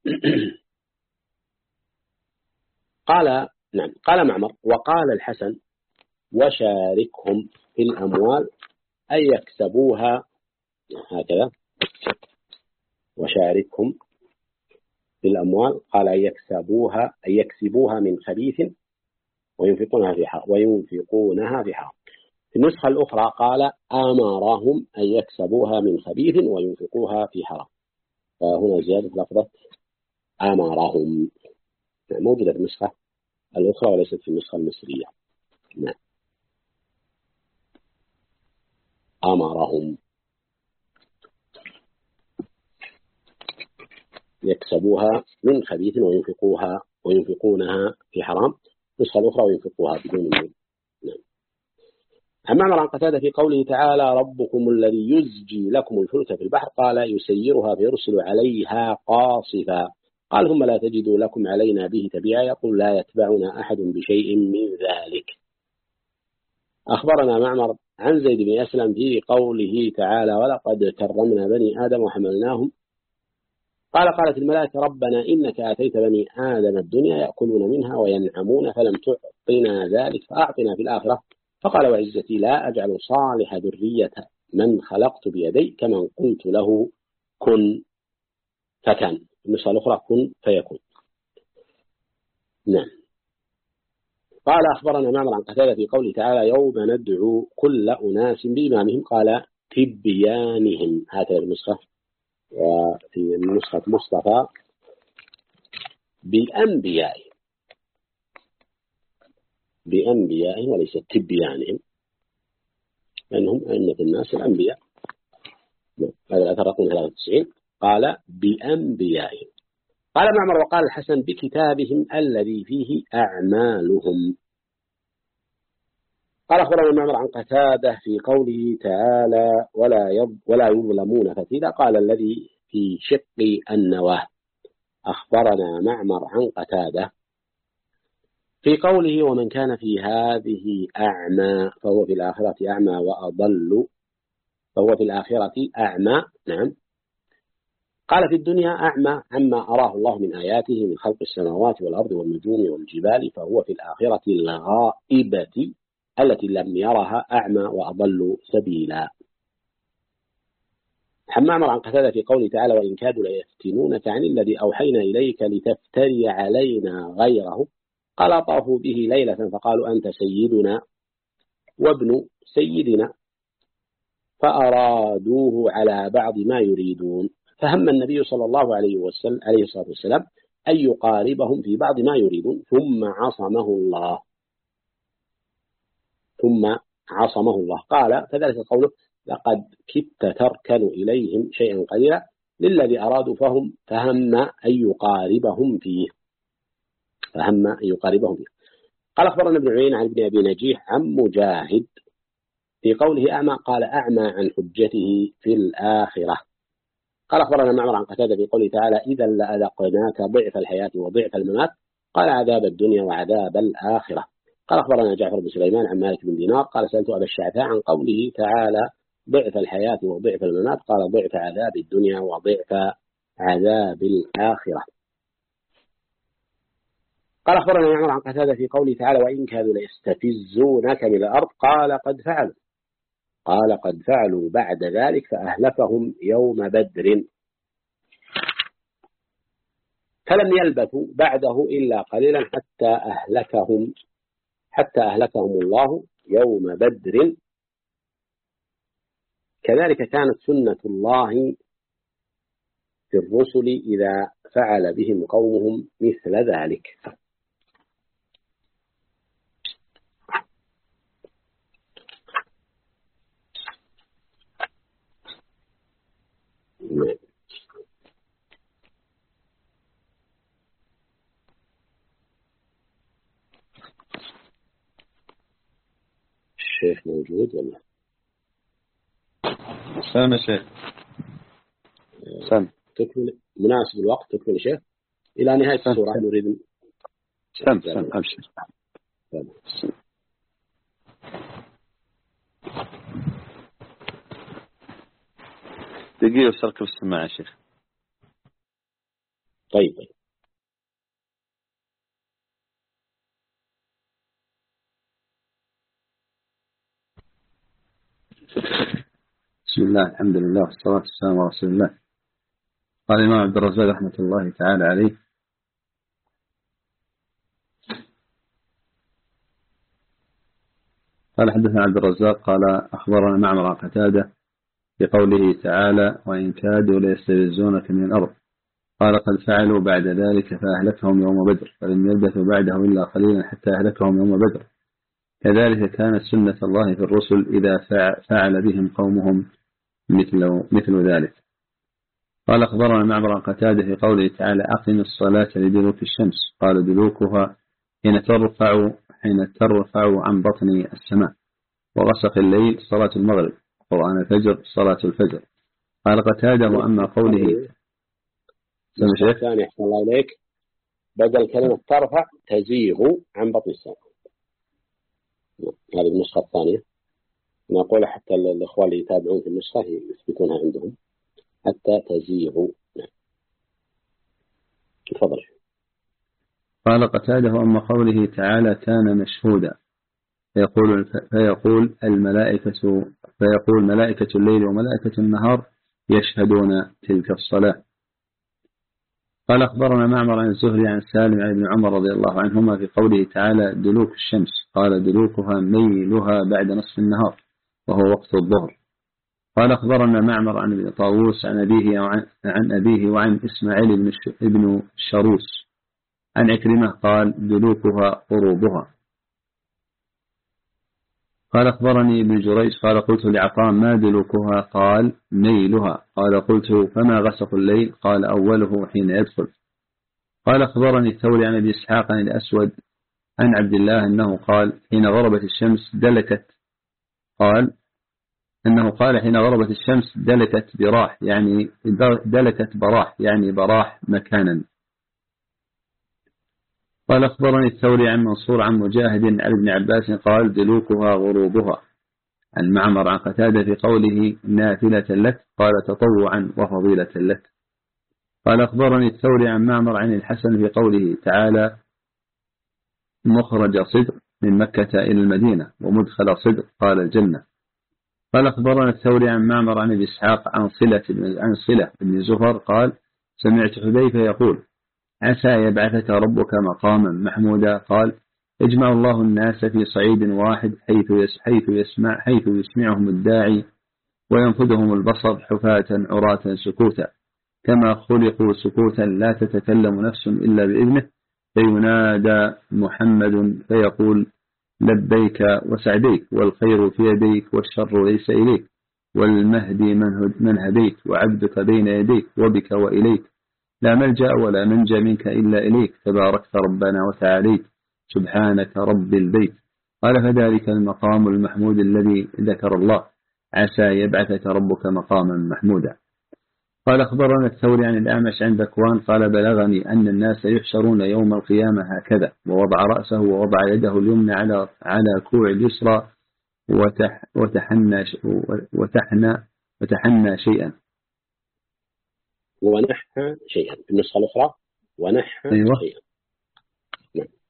قال معمر وقال الحسن وشاركهم في الأموال أي يكسبوها هكذا وشاركهم في الأموال قال أن يكسبوها من خبيث وينفقونها في حرام. في النسخة الأخرى قال أمرهم أن يكسبوها من خبيث وينفقوها في حرام فهنا زيادة لفظة أمرهم موجودة في النسخة الأخرى وليست في النسخة المصرية. نعم أمرهم يكسبوها من خبيث وينفقونها في حرام. النسخة الأخرى وينفقوها بدون النون. نعم. عن معمر عن قتادة في قوله تعالى ربكم الذي يزجي لكم الفلك في البحر قال يسيرها فيرسل عليها قاصفا قال ثم لا تجدوا لكم علينا به تبيعا يقول لا يتبعنا أحد بشيء من ذلك. أخبرنا معمر عن زيد بن أسلم في قوله تعالى ولقد كرمنا بني آدم وحملناهم قالت الملائكة ربنا إنك آتيت بني آدم الدنيا يأكلون منها وينعمون فلم تعطنا ذلك فأعطنا في الآخرة فقال وعزتي لا أجعل صالح ذرية من خلقت بيدي كمن قلت له كن فكان. النسخة الأخرى كن فيكون. نعم. قال أخبرنا معمر عن قتادة في قوله تعالى يوم ندعو كل أناس بإمامهم قال تبيانهم هذه النسخة وفي نسخة مصطفى بأنبيائهم وليس تبيانهم لأنهم أئمة الناس الأنبياء. هذا الأثر رقم 93 قال بأنبيائهم. قال معمر وقال الحسن بكتابهم الذي فيه أعمالهم. قال أخبرنا معمر عن قتادة في قوله تعالى ولا يظلمون فتيلا قال الذي في شق النواه. أخبرنا معمر عن قتادة في قوله ومن كان في هذه أعمى فهو في الآخرة أعمى وأضل نعم. قال في الدنيا أعمى عما أراه الله من آياته من خلق السماوات والأرض والنجوم والجبال فهو في الآخرة الغائبة التي لم يرها أعمى وأضل سبيلا. عن معمر عن قتادة في قوله تعالى وإن كادوا ليفتنونك عن الذي أوحينا إليك لتفتري علينا غيره قال طافوا به ليلة فقالوا أنت سيدنا وابن سيدنا فأرادوه على بعض ما يريدون فهم النبي صلى الله عليه الصلاة والسلام أن يقاربهم في بعض ما يريدون ثم عصمه الله قال فذلك قوله لقد كدت تركن إليهم شيئا قليلا للذي أرادوا فهم أن يقاربهم فيه. قال أخبرنا ابن عيينة عن ابن أبي نجيح عن مجاهد في قوله أعمى قال أعمى عن حجته في الآخرة. قال أخبرنا معمر عن قتادة في قوله تعالى إذا لأذقناك ضعف الحياة وضعف الممات قال عذاب الدنيا وعذاب الآخرة. قال أخبرنا جعفر بن سليمان عن مالك بن دينار قال سألت أبا الشعثاء عن قوله تعالى ضعف الحياة وضعف الممات قال ضعف عذاب الدنيا وضعف عذاب الآخرة. قال أخبرنا معمر عن قتادة في قوله تعالى وإن كادوا ليستفزونك من الأرض قال قد فعلوا بعد ذلك فأهلكهم يوم بدر فلم يلبثوا بعده إلا قليلا حتى أهلكهم الله يوم بدر. كذلك كانت سنة الله في الرسل إذا فعل بهم قومهم مثل ذلك. الشيخ موجود ولا؟ سلام يا شيخ. سلام. تكمل مناسب الوقت تكمل شيخ إلى نهاية السورة نريد. سلام أبشر. دقيقة وسركب السماعة يا شيخ. طيب. بسم الله الحمد لله والصلاة والسلام على رسول الله. قال الإمام عبد الرزاق رحمة الله تعالى عليه قال حدثنا عبد الرزاق قال أخبرنا معمر عن قتادة بقوله تعالى وإن كادوا ليستفزونك من الأرض قال قد فعلوا بعد ذلك فأهلكهم يوم بدر فلم يلبثوا بعده إلا قليلا حتى أهلكهم يوم بدر. كذلك كانت سنة الله في الرسل إذا فعل بهم قومهم مثل ذلك. قال أخبرنا معمر عن قتادة في قوله تعالى أقم الصلاة لدلوك الشمس قال دلوكها حين ترفع عن بطن السماء وغسق الليل صلاة المغرب قرآن الفجر صلاة الفجر. قال قتادة وأما قوله ثاني أحسن الله إليك بدل كلمة ترفع تزيغ عن بطن السماء. هذه النسخة الثانية نقول حتى الأخوة اللي يتابعون في النسخة يثبتونها عندهم حتى تزيغ. تفضل. قال قتاده أما قوله تعالى كان مشهودا فيقول ملائكة الليل وملائكة النهار يشهدون تلك الصلاة. قال أخبرنا معمر عن الزهري عن سالم عن ابن عمر رضي الله عنهما في قوله تعالى دلوك الشمس قال دلوكها ميلها بعد نصف النهار وهو وقت الظهر. قال أخبرنا معمر عن ابن طاووس عن أبيه وعن إسماعيل بن شروس عن عكرمة قال دلوكها قروبها. قال أخبرني ابن جريج قال قلت لعطاء ما دلوكها قال ميلها قال قلت فما غسق الليل قال أوله حين يدخل. قال أخبرني الثوري عن أبي إسحاق عن الأسود عن عبد الله أنه قال حين غربت الشمس حين غربت الشمس دلكت براح يعني براح مكانا. قال أخبرني الثوري عن منصور عن مجاهد عن ابن عباس قال دلوكها غروبها. عن معمر عن قتادة في قوله نافلة لك قال تطوعا وفضيلة لك. قال أخبرني الثوري عن معمر عن الحسن في قوله تعالى مخرج صدق من مكة إلى المدينة ومدخل صدق قال الجنة. قال أخبرنا الثوري عن معمر عن ابي إسحاق عن صلة بن زفر قال سمعت حذيفة يقول عسى يبعثك ربك مقاما محمودا قال يجمع الله الناس في صعيد واحد حيث يسمعهم الداعي وينفذهم البصر حفاة عراة سكوتا كما خلقوا سكوتا لا تتكلم نفس إلا بإذنه فينادى محمد فيقول لبيك وسعديك والخير في يديك والشر ليس إليك والمهدي من هديت وعبدك بين يديك وبك وإليك لا ملجأ ولا منجى منك إلا إليك تباركت ربنا وتعاليت سبحانك رب البيت. قال فذلك المقام المحمود الذي ذكر الله عسى يبعثك ربك مقاما محمودا. قال أخبرنا الثوري عن الأعمش عن ذكوان قال بلغني أن الناس يحشرون يوم القيامة هكذا ووضع رأسه ووضع يده اليمنى على كوع اليسرى وتحنى شيئا ونحى شيئا. النسخة الأخرى ونحى أيوة. شيئا.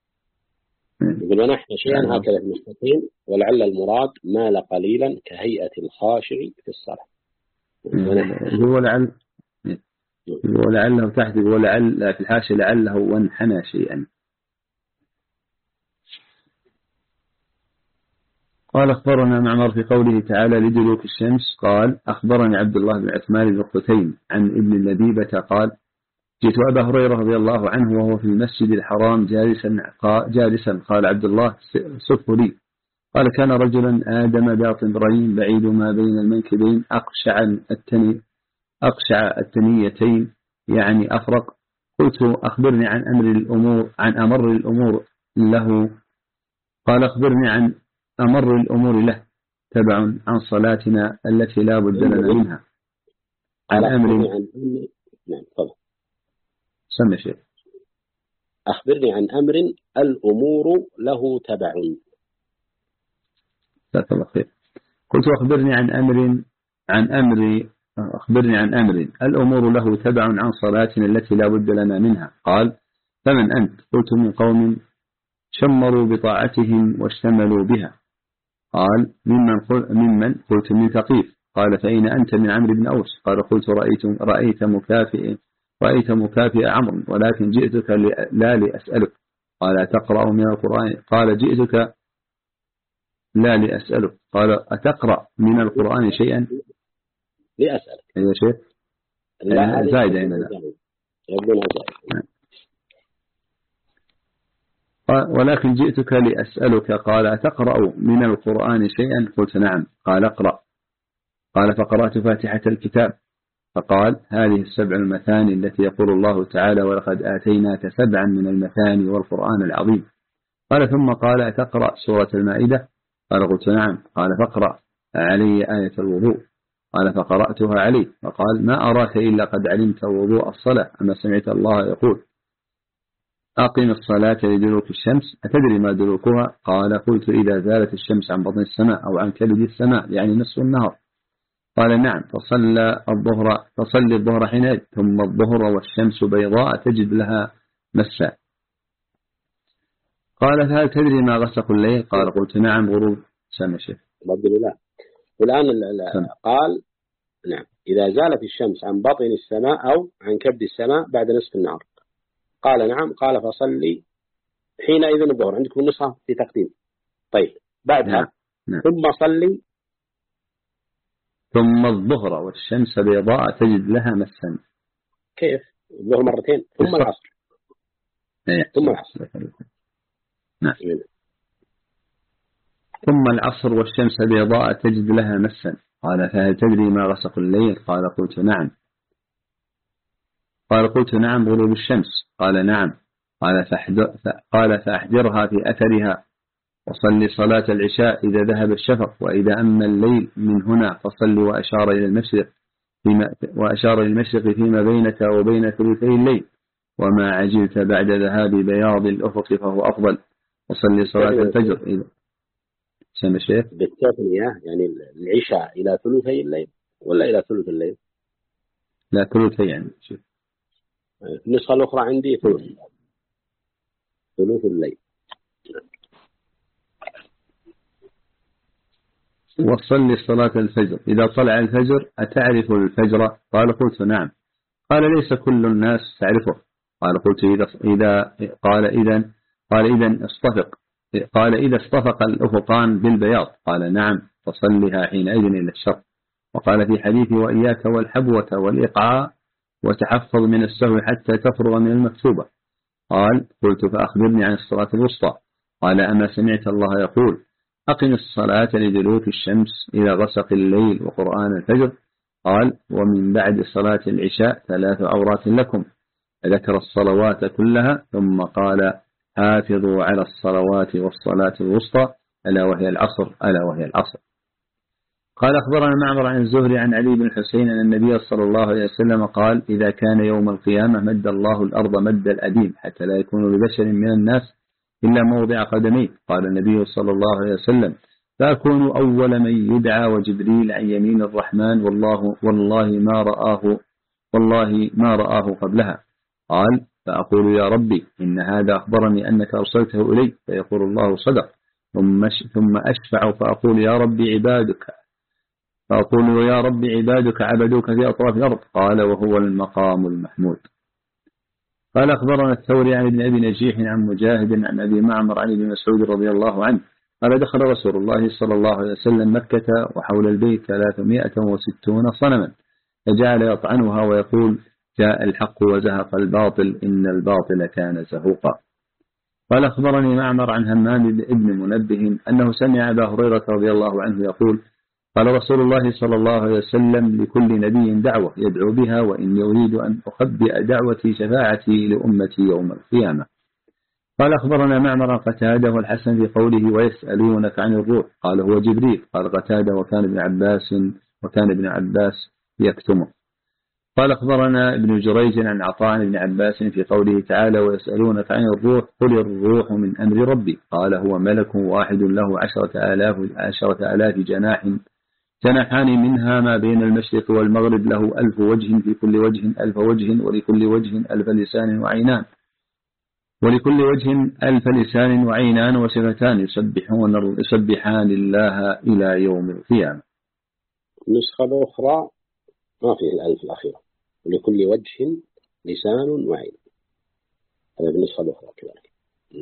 يقول ونحن شيئا هكذا في المستقيم، ولعل المراد مال قليلا كهيئة الخاشع في الصلاة. هو لعله تحت، ولعل في الحاشية لعله وانحنى شيئا. قال أخبرنا معمر في قوله تعالى لدلوك الشمس قال أخبرني عبد الله بن عثمان بن قتيم عن ابن النبيبة قال جئت أبا هريرة رضي الله عنه وهو في المسجد الحرام جالسا قال عبد الله صفه لي. قال كان رجلا آدم ذات امرين بعيد ما بين المنكبين أقشع التنيتين يعني أفرق. قلت أخبرني عن أمر الأمور له. قال أخبرني عن أمر الأمور له تبع عن صلاتنا التي لا بد لنا منها. عن أمر نعم طبعا. سمع شيء. أخبرني عن أمر الأمور له تبع. لا الله خير. قلت أخبرني عن أمر الأمور له تبع عن صلاتنا التي لا بد لنا منها. قال فمن أنت؟ قلت من قوم شمروا بطاعتهم واشتملوا بها. قال ممن؟ قلت من ثقيف. قال فأين أنت؟ من عمرو بن أوس. قال قلت رأيت مكافئ عمرو ولكن جئتك لا لأسألك. قال أتقرأ من القرآن؟ قال جئتك لا لأسألك. قال أتقرأ من القرآن شيئا؟ لأسألك. أيوة شيء زايد هنا لا. ولكن جئتك لأسألك. قال أتقرأ من القرآن شيئا؟ قلت نعم. قال اقرأ. قال فقرأت فاتحة الكتاب. فقال هذه السبع المثاني التي يقول الله تعالى ولقد آتيناك سبعا من المثاني والقرآن العظيم. قال ثم قال أتقرأ سورة المائدة؟ قال قلت نعم. قال فاقرأ علي آية الوضوء. قال فقرأتها عليه. فقال ما أراك إلا قد علمت وضوء الصلاة أما سمعت الله يقول أقم الصلاة لدلوك الشمس أتدري ما دلوكها؟ قال قلت إذا زالت الشمس عن بطن السماء أو عن كبد السماء يعني نصف النهار. قال نعم. فصلي الظهر حينئذ ثم الظهر والشمس بيضاء تجد لها مسا. قال فهل تدري ما غسق الليل؟ قال قلت نعم غروب سمع شيخ. الحمد لله. والآن قال نعم إذا زالت الشمس عن بطن السماء أو عن كبد السماء بعد نصف النهار. قال نعم. قال فصلي حينئذ الظهر. عندكم نسخة في تقديم. طيب بعدها نعم. ثم صلي ثم الظهر والشمس بيضاء تجد لها مسا. كيف الظهر مرتين ثم العصر؟ ثم العصر. نعم. ثم العصر والشمس بيضاء تجد لها مسا. قال فهل تدري ما غسق الليل؟ قال قلت نعم. قال قلت نعم غروب الشمس. قال نعم. قال فأحذرها في أثرها وصلي صلاة العشاء إذا ذهب الشفق وإذا أما الليل من هنا فصلي. وأشار إلى المشرق فيما بينك وبين ثلثي الليل وما عجلت بعد ذهاب بياض الأفق فهو أفضل. وصلي صلاة الفجر إذا سمع الشيخ بالتثنية يعني العشاء إلى ثلثي الليل ولا إلى ثلث الليل؟ لا ثلثي يعني شوف. النسخة الأخرى عندي ثلث الليل. وصلي صلاة الفجر إذا طلع الفجر أتعرف الفجر؟ قال قلت نعم. قال ليس كل الناس تعرفه. قال قلت إذا اصطفق الأفقان بالبياض. قال نعم. فصلها حينئذ إلى الشرق. وقال في حديث وإياك والحبوة والإقعاء وتحفظ من السهو حتى تفرغ من المكتوبة. قال قلت فأخبرني عن الصلاة الوسطى. قال أما سمعت الله يقول أقم الصلاة لدلوك الشمس إلى غسق الليل وقرآن الفجر؟ قال ومن بعد صلاة العشاء 3 عورات لكم. ذكر الصلوات كلها ثم قال حافظوا على الصلوات والصلاة الوسطى ألا وهي العصر. قال أخبرنا معمر عن الزهري عن علي بن الحسين أن النبي صلى الله عليه وسلم قال إذا كان يوم القيامة مد الله الأرض مد الأديم حتى لا يكون لبشر من الناس إلا موضع قدميه. قال النبي صلى الله عليه وسلم فأكون أول من يدعى وجبريل عن يمين الرحمن والله ما رآه قبلها. قال فأقول يا ربي إن هذا أخبرني أنك أرسلته إلي، فيقول الله صدق. ثم أشفع فأقول يا ربي عبادك عبدوك في أطراف الأرض. قال وهو المقام المحمود. قال أخبرنا الثوري عن ابن أبي نجيح عن مجاهد عن أبي معمر عن ابن مسعود رضي الله عنه قال دخل رسول الله صلى الله عليه وسلم مكة وحول البيت 360 صنما، فجعل يطعنها ويقول جاء الحق وزهق الباطل إن الباطل كان زهوقا. قال أخبرني معمر عن همام بن منبه أنه سمع أبا هريرة رضي الله عنه يقول قال رسول الله صلى الله عليه وسلم لكل نبي دعوة يدعو بها، وإني أريد أن أخبئ دعوتي شفاعتي لأمتي يوم القيامة. قال أخبرنا معمر قتادة والحسن في قوله ويسألونك عن الروح قال هو جبريل. قال قتادة وكان ابن عباس يكتمه. قال أخبرنا ابن جريج عن عطاء بن عباس في قوله تعالى ويسألونك عن الروح قل الروح من أمر ربي. قال هو ملك واحد له 10,000 جناحان منها ما بين المشرق والمغرب، له 1000 وجه، في كل وجه 1000 وجه، ولكل وجه 1000 لسان وعينان وشفتان يسبحان الله إلى يوم القيامة. نسخة أخرى ما فيه 1000 الأخيرة، ولكل وجه لسان وعين. هذا بالنسخة الأخرى كذلك.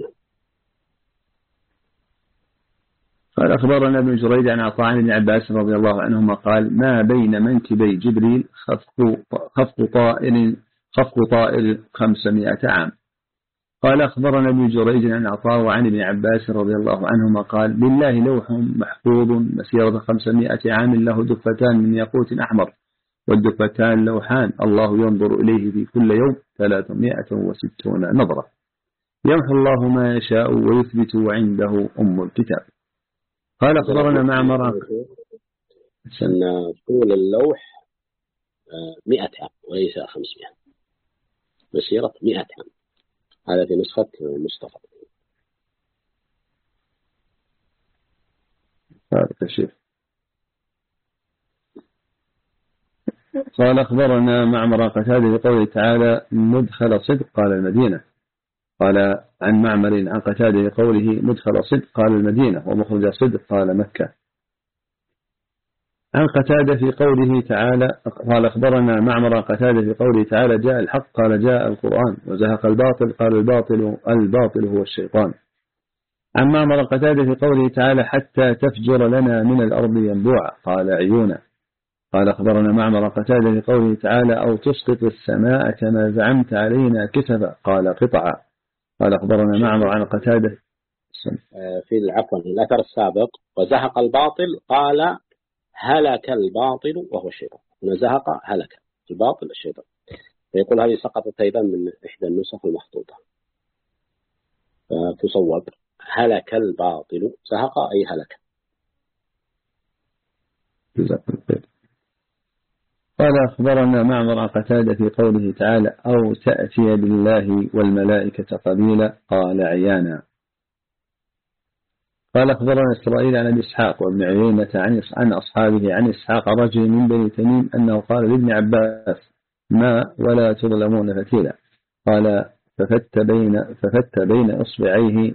قال أخبرنا ابن جريج عن عطاء بن عباس رضي الله عنهما قال ما بين منكبي جبريل خفق طائر 500 عام. قال أخبرنا ابن جريج عن عطاء وعن ابن عباس رضي الله عنهما قال لله لوح محفوظ مسيرة 500 عام له دفتان من ياقوت أحمر، والدفتان لوحان الله ينظر إليه في كل يوم 360 نظرة، يمحو الله ما يشاء ويثبت وعنده أم الكتاب. قال أخبرنا معمر أن طول اللوح 100 عام وليس 500، مسيرة 100 عام. هذا في نسخة مصطفى. هذا الشيء. قال أخبرنا معمر قتادة بقوله تعالى مدخل صدق قال المدينة. قال عن معمر عن قتادة بقوله مدخل صدق قال المدينة، ومخرج صدق قال مكة. عن قتادة في قوله تعالى قال أخبرنا معمر قتادة في قوله تعالى جاء الحق قال جاء القرآن، وزهق الباطل قال الباطل هو الشيطان. عن معمر قتادة في قوله تعالى حتى تفجر لنا من الأرض ينبوعا قال عيونا. قال أخبرنا معمر قتادة في قوله تعالى أو تسقط السماء كما زعمت علينا كسفا قال قطعا. قال أخبرنا معمر عن قتادة في الأثر السابق وزهق الباطل قال هلك الباطل وهو الشيطان. زهق هلك الباطل الشيطان، فيقول هذه سقطت أيضا من إحدى النسخ المخطوطة، تصوب هلك الباطل، زهق أي هلك. قال أخبرنا معمر عن قتادة في قوله تعالى أو تأتي بالله والملائكة قبيلا قال عيانا. قال أخبرنا إسرائيل عن أبي إسحاق وابن عيينة عن أصحابه عن إسحاق رجل من بني تميم أنه قال لابن عباس ما ولا تظلمون فتيلا. قال ففت بين إصبعيه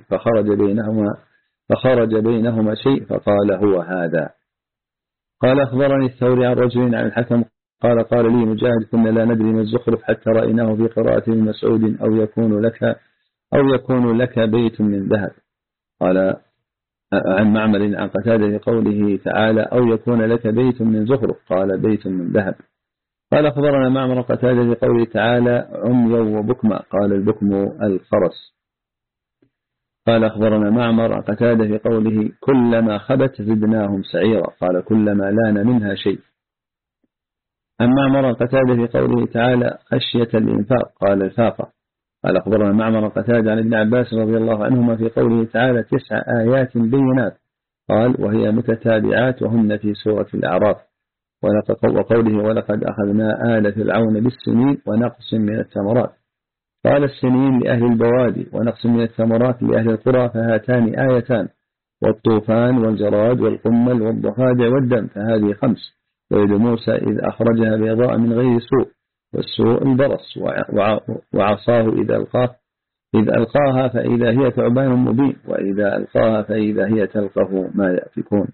فخرج بينهما شيء فقال هو هذا. قال أخبرني الثوري عن رجل عن الحكم قال لي مجاهد كنا لا ندري ما الزخرف حتى رأيناه في قراءة مسعود أو يكون لك بيت من ذهب. قال عن معمر عن قتادة قوله تعالى أو يكون لك بيت من زخرف قال بيت من ذهب. قال أخبرنا معمر قتادة قوله تعالى عميا وبكما قال البكم الخرس. قال أخبرنا معمر عن قتادة قوله كلما خبت زدناهم سعيرا قال كلما لان منها شيء. عن معمر قتادة في قوله تعالى خشية الإنفاق قال الفاقة. قال أخبرنا معمر قتادة عن ابن عباس رضي الله عنهما في قوله تعالى 9 آيات بينات قال وهي متتابعات وهن في سورة الأعراف. وقوله ولقد أخذنا آل فرعون بالسنين ونقص من الثمرات قال السنين لأهل البوادي ونقص من الثمرات لأهل القرى فهاتان آيتان والطوفان والجراد والقمل والضفادع والدم فهذه 5. ويد موسى إذ أخرجها بيضاء من غير سوء والسوء البرص، وعصاه إذ ألقاها فإذا هي ثعبان مبين، وإذا ألقاها فإذا هي تلقف ما يأفكون.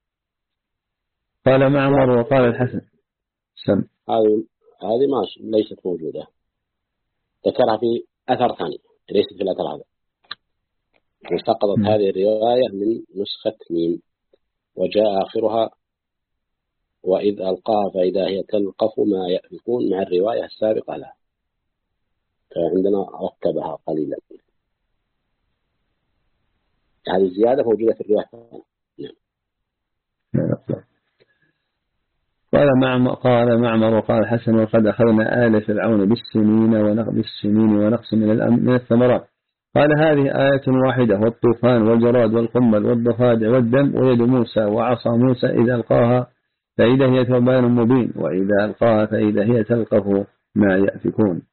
قال معمر وقال الحسن سم. هذه ليست موجودة، ذكرها في أثر ثاني ليست في الأثر هذا. وسقطت هذه الرواية من نسخة ميم، وجاء آخرها وإذ ألقاها فإذا هي تلقف ما يأفكون مع الرواية السابقة لها، فعندنا ركبها قليلا. هذه الزيادة موجودة في الرواية. نعم. قال معمر وقال الحسن وقد أخذنا آل فرعون بالسنين ونقص من الثمرات. قال هذه آية واحدة، والطوفان والجراد والقمل والضفادع والدم ويد موسى وعصا موسى إذا ألقاها فإذا هي ثعبان مبين، وإذا ألقاها فإذا هي تلقف ما يأفكون.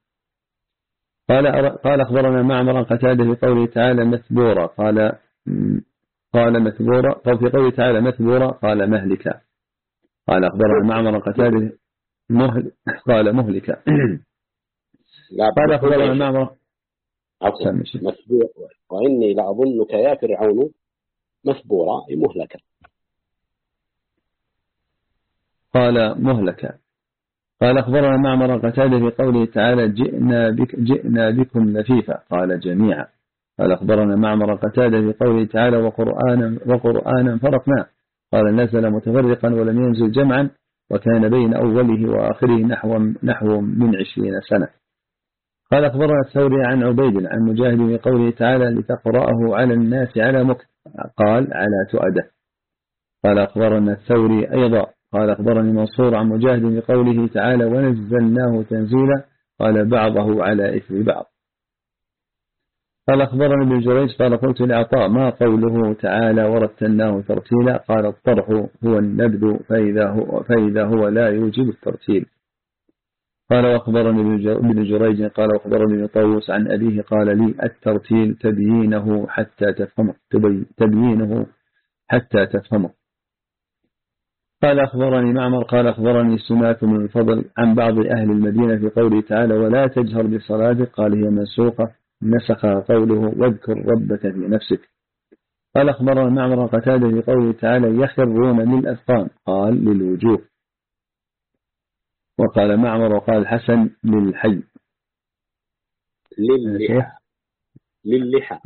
قال أخبرنا معمر قتادة في قوله تعالى مثبورا قال مثبورا، في قوله تعالى مثبورا قال مهلكا. قال أخبرنا معمر قتادة قال مهلكا. قال أخبرنا معمر مثبورا وإني لأظنك يا فرعون مثبورا مهلكا. قال مهلكا. قال أخبرنا معمر قتادة في قوله تعالى جئنا بكم لفيفا قال جميعا. قال أخبرنا معمر قتادة في قوله تعالى وقرآنا فرقناه قال نزل متفرقا ولم ينزل جمعا وكان بين أوله وآخره نحو من 20 سنة. قال أخبرنا الثوري عن عبيد عن مجاهد في قوله تعالى لتقرأه على الناس على مكث قال على تؤده. قال أخبرنا الثوري أيضا قال أخبرني منصور عن مجاهد بقوله تعالى ونزلناه تنزيلا قال بعضه على إثر بعض. قال أخبرني ابن جريج قال قلت لعطاء ما قوله تعالى ورتلناه ترتيلا قال الطرح هو النبذ فإذا هو لا يوجب الترتيل. قال وأخبرني ابن جريج قال أخبرني ابن طاووس عن أبيه قال لي الترتيل تبيينه حتى تفهمه. قال أخبرني معمر قال أخبرني سماك بن الفضل عن بعض أهل المدينة في قوله تعالى ولا تجهر بصلاتك قال هي منسوخة نسخ قوله واذكر ربك في نفسك. قال أخبرنا معمر قتادة في قوله تعالى يخرون للأذقان قال للوجوه. وقال معمر وقال الحسن للحي للحى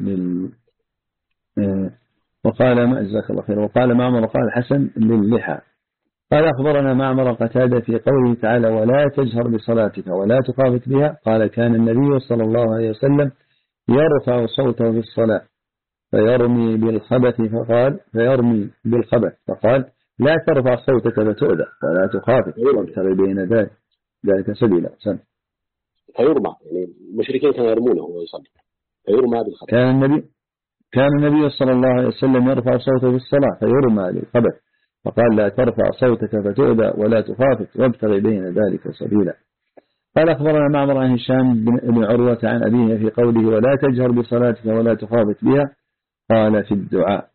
وقال جزاك الله خير. وقال معمر وقال الحسن للحى. قال أخبرنا معمر قتادة في قوله تعالى ولا تجهر بصلاتك ولا تخافت بها قال كان النبي صلى الله عليه وسلم يرفع صوته في الصلاة فيرمي بالخبث فقال لا ترفع صوتك فتؤذى ولا تخافت وابتغي بين ذلك سبيلا. فيرمى يعني المشركين كانوا يرمونه وهو يصلي فيرمى بالخبث. كان النبي صلى الله عليه وسلم يرفع صوته في الصلاة فيرمى بالخبث فقال لا ترفع صوتك فتؤذى ولا تخافت وابتغي بين ذلك سبيلا. قال أخبرنا معمر عن هشام بن عروة عن أبيه في قوله ولا تجهر بصلاتك ولا تخافت بها قال في الدعاء.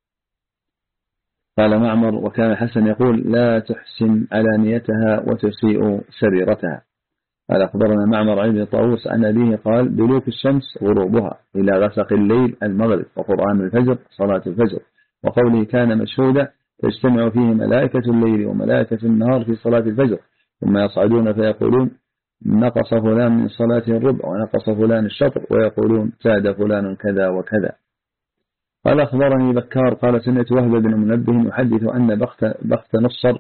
قال معمر وكان الحسن يقول لا تحسن علانيتها وتسيء سريرتها. قال أخبرنا معمر عن طاووس عن أبيه قال دلوك الشمس غروبها إلى غسق الليل المغرب وقرآن الفجر صلاة الفجر. وقوله كان مشهودا تجتمع فيه ملائكة الليل وملائكة النهار في صلاة الفجر ثم يصعدون فيقولون نقص فلان من صلاته الربع ونقص فلان الشطر ويقولون زاد فلان كذا وكذا. قال أخبرني بكار قال سمعت وهب بن منبه يحدث أن بخت نصر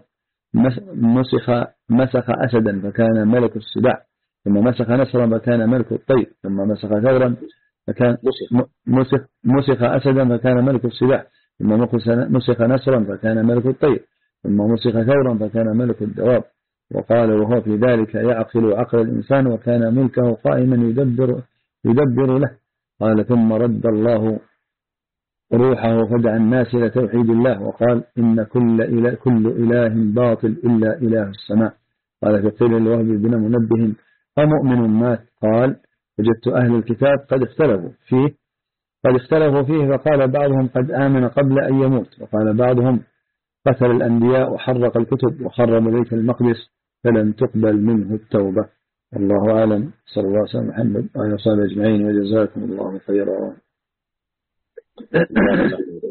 مسخ أسدا فكان ملك السباع ثم مسخ نسرا فكان ملك الطير ثم مسخ ثورا فكان مسخ أسدا فكان ملك السباع ثم مسخ نسرا فكان ملك الطير ثم مسخ ثورا فكان ملك الدواب. وقال وهو في ذلك يعقل عقل الإنسان وكان ملكه قائما يدبر له. قال ثم رد الله روحه فدعا الناس إلى توحيد الله وقال إن كل إله باطل إلا إله السماء. قال فقيل لوهب بن منبه فمؤمن مات قال وجدت أهل الكتاب قد اختلفوا فيه فقال بعضهم قد آمن قبل أن يموت وقال بعضهم قتل الأنبياء وحرق الكتب وخرب بيت المقدس فلم تقبل منه التوبة. الله أعلم. صلى الله عليه وسلم محمد وعلى آله وصحبه أجمعين، وجزاكم الله خيرا.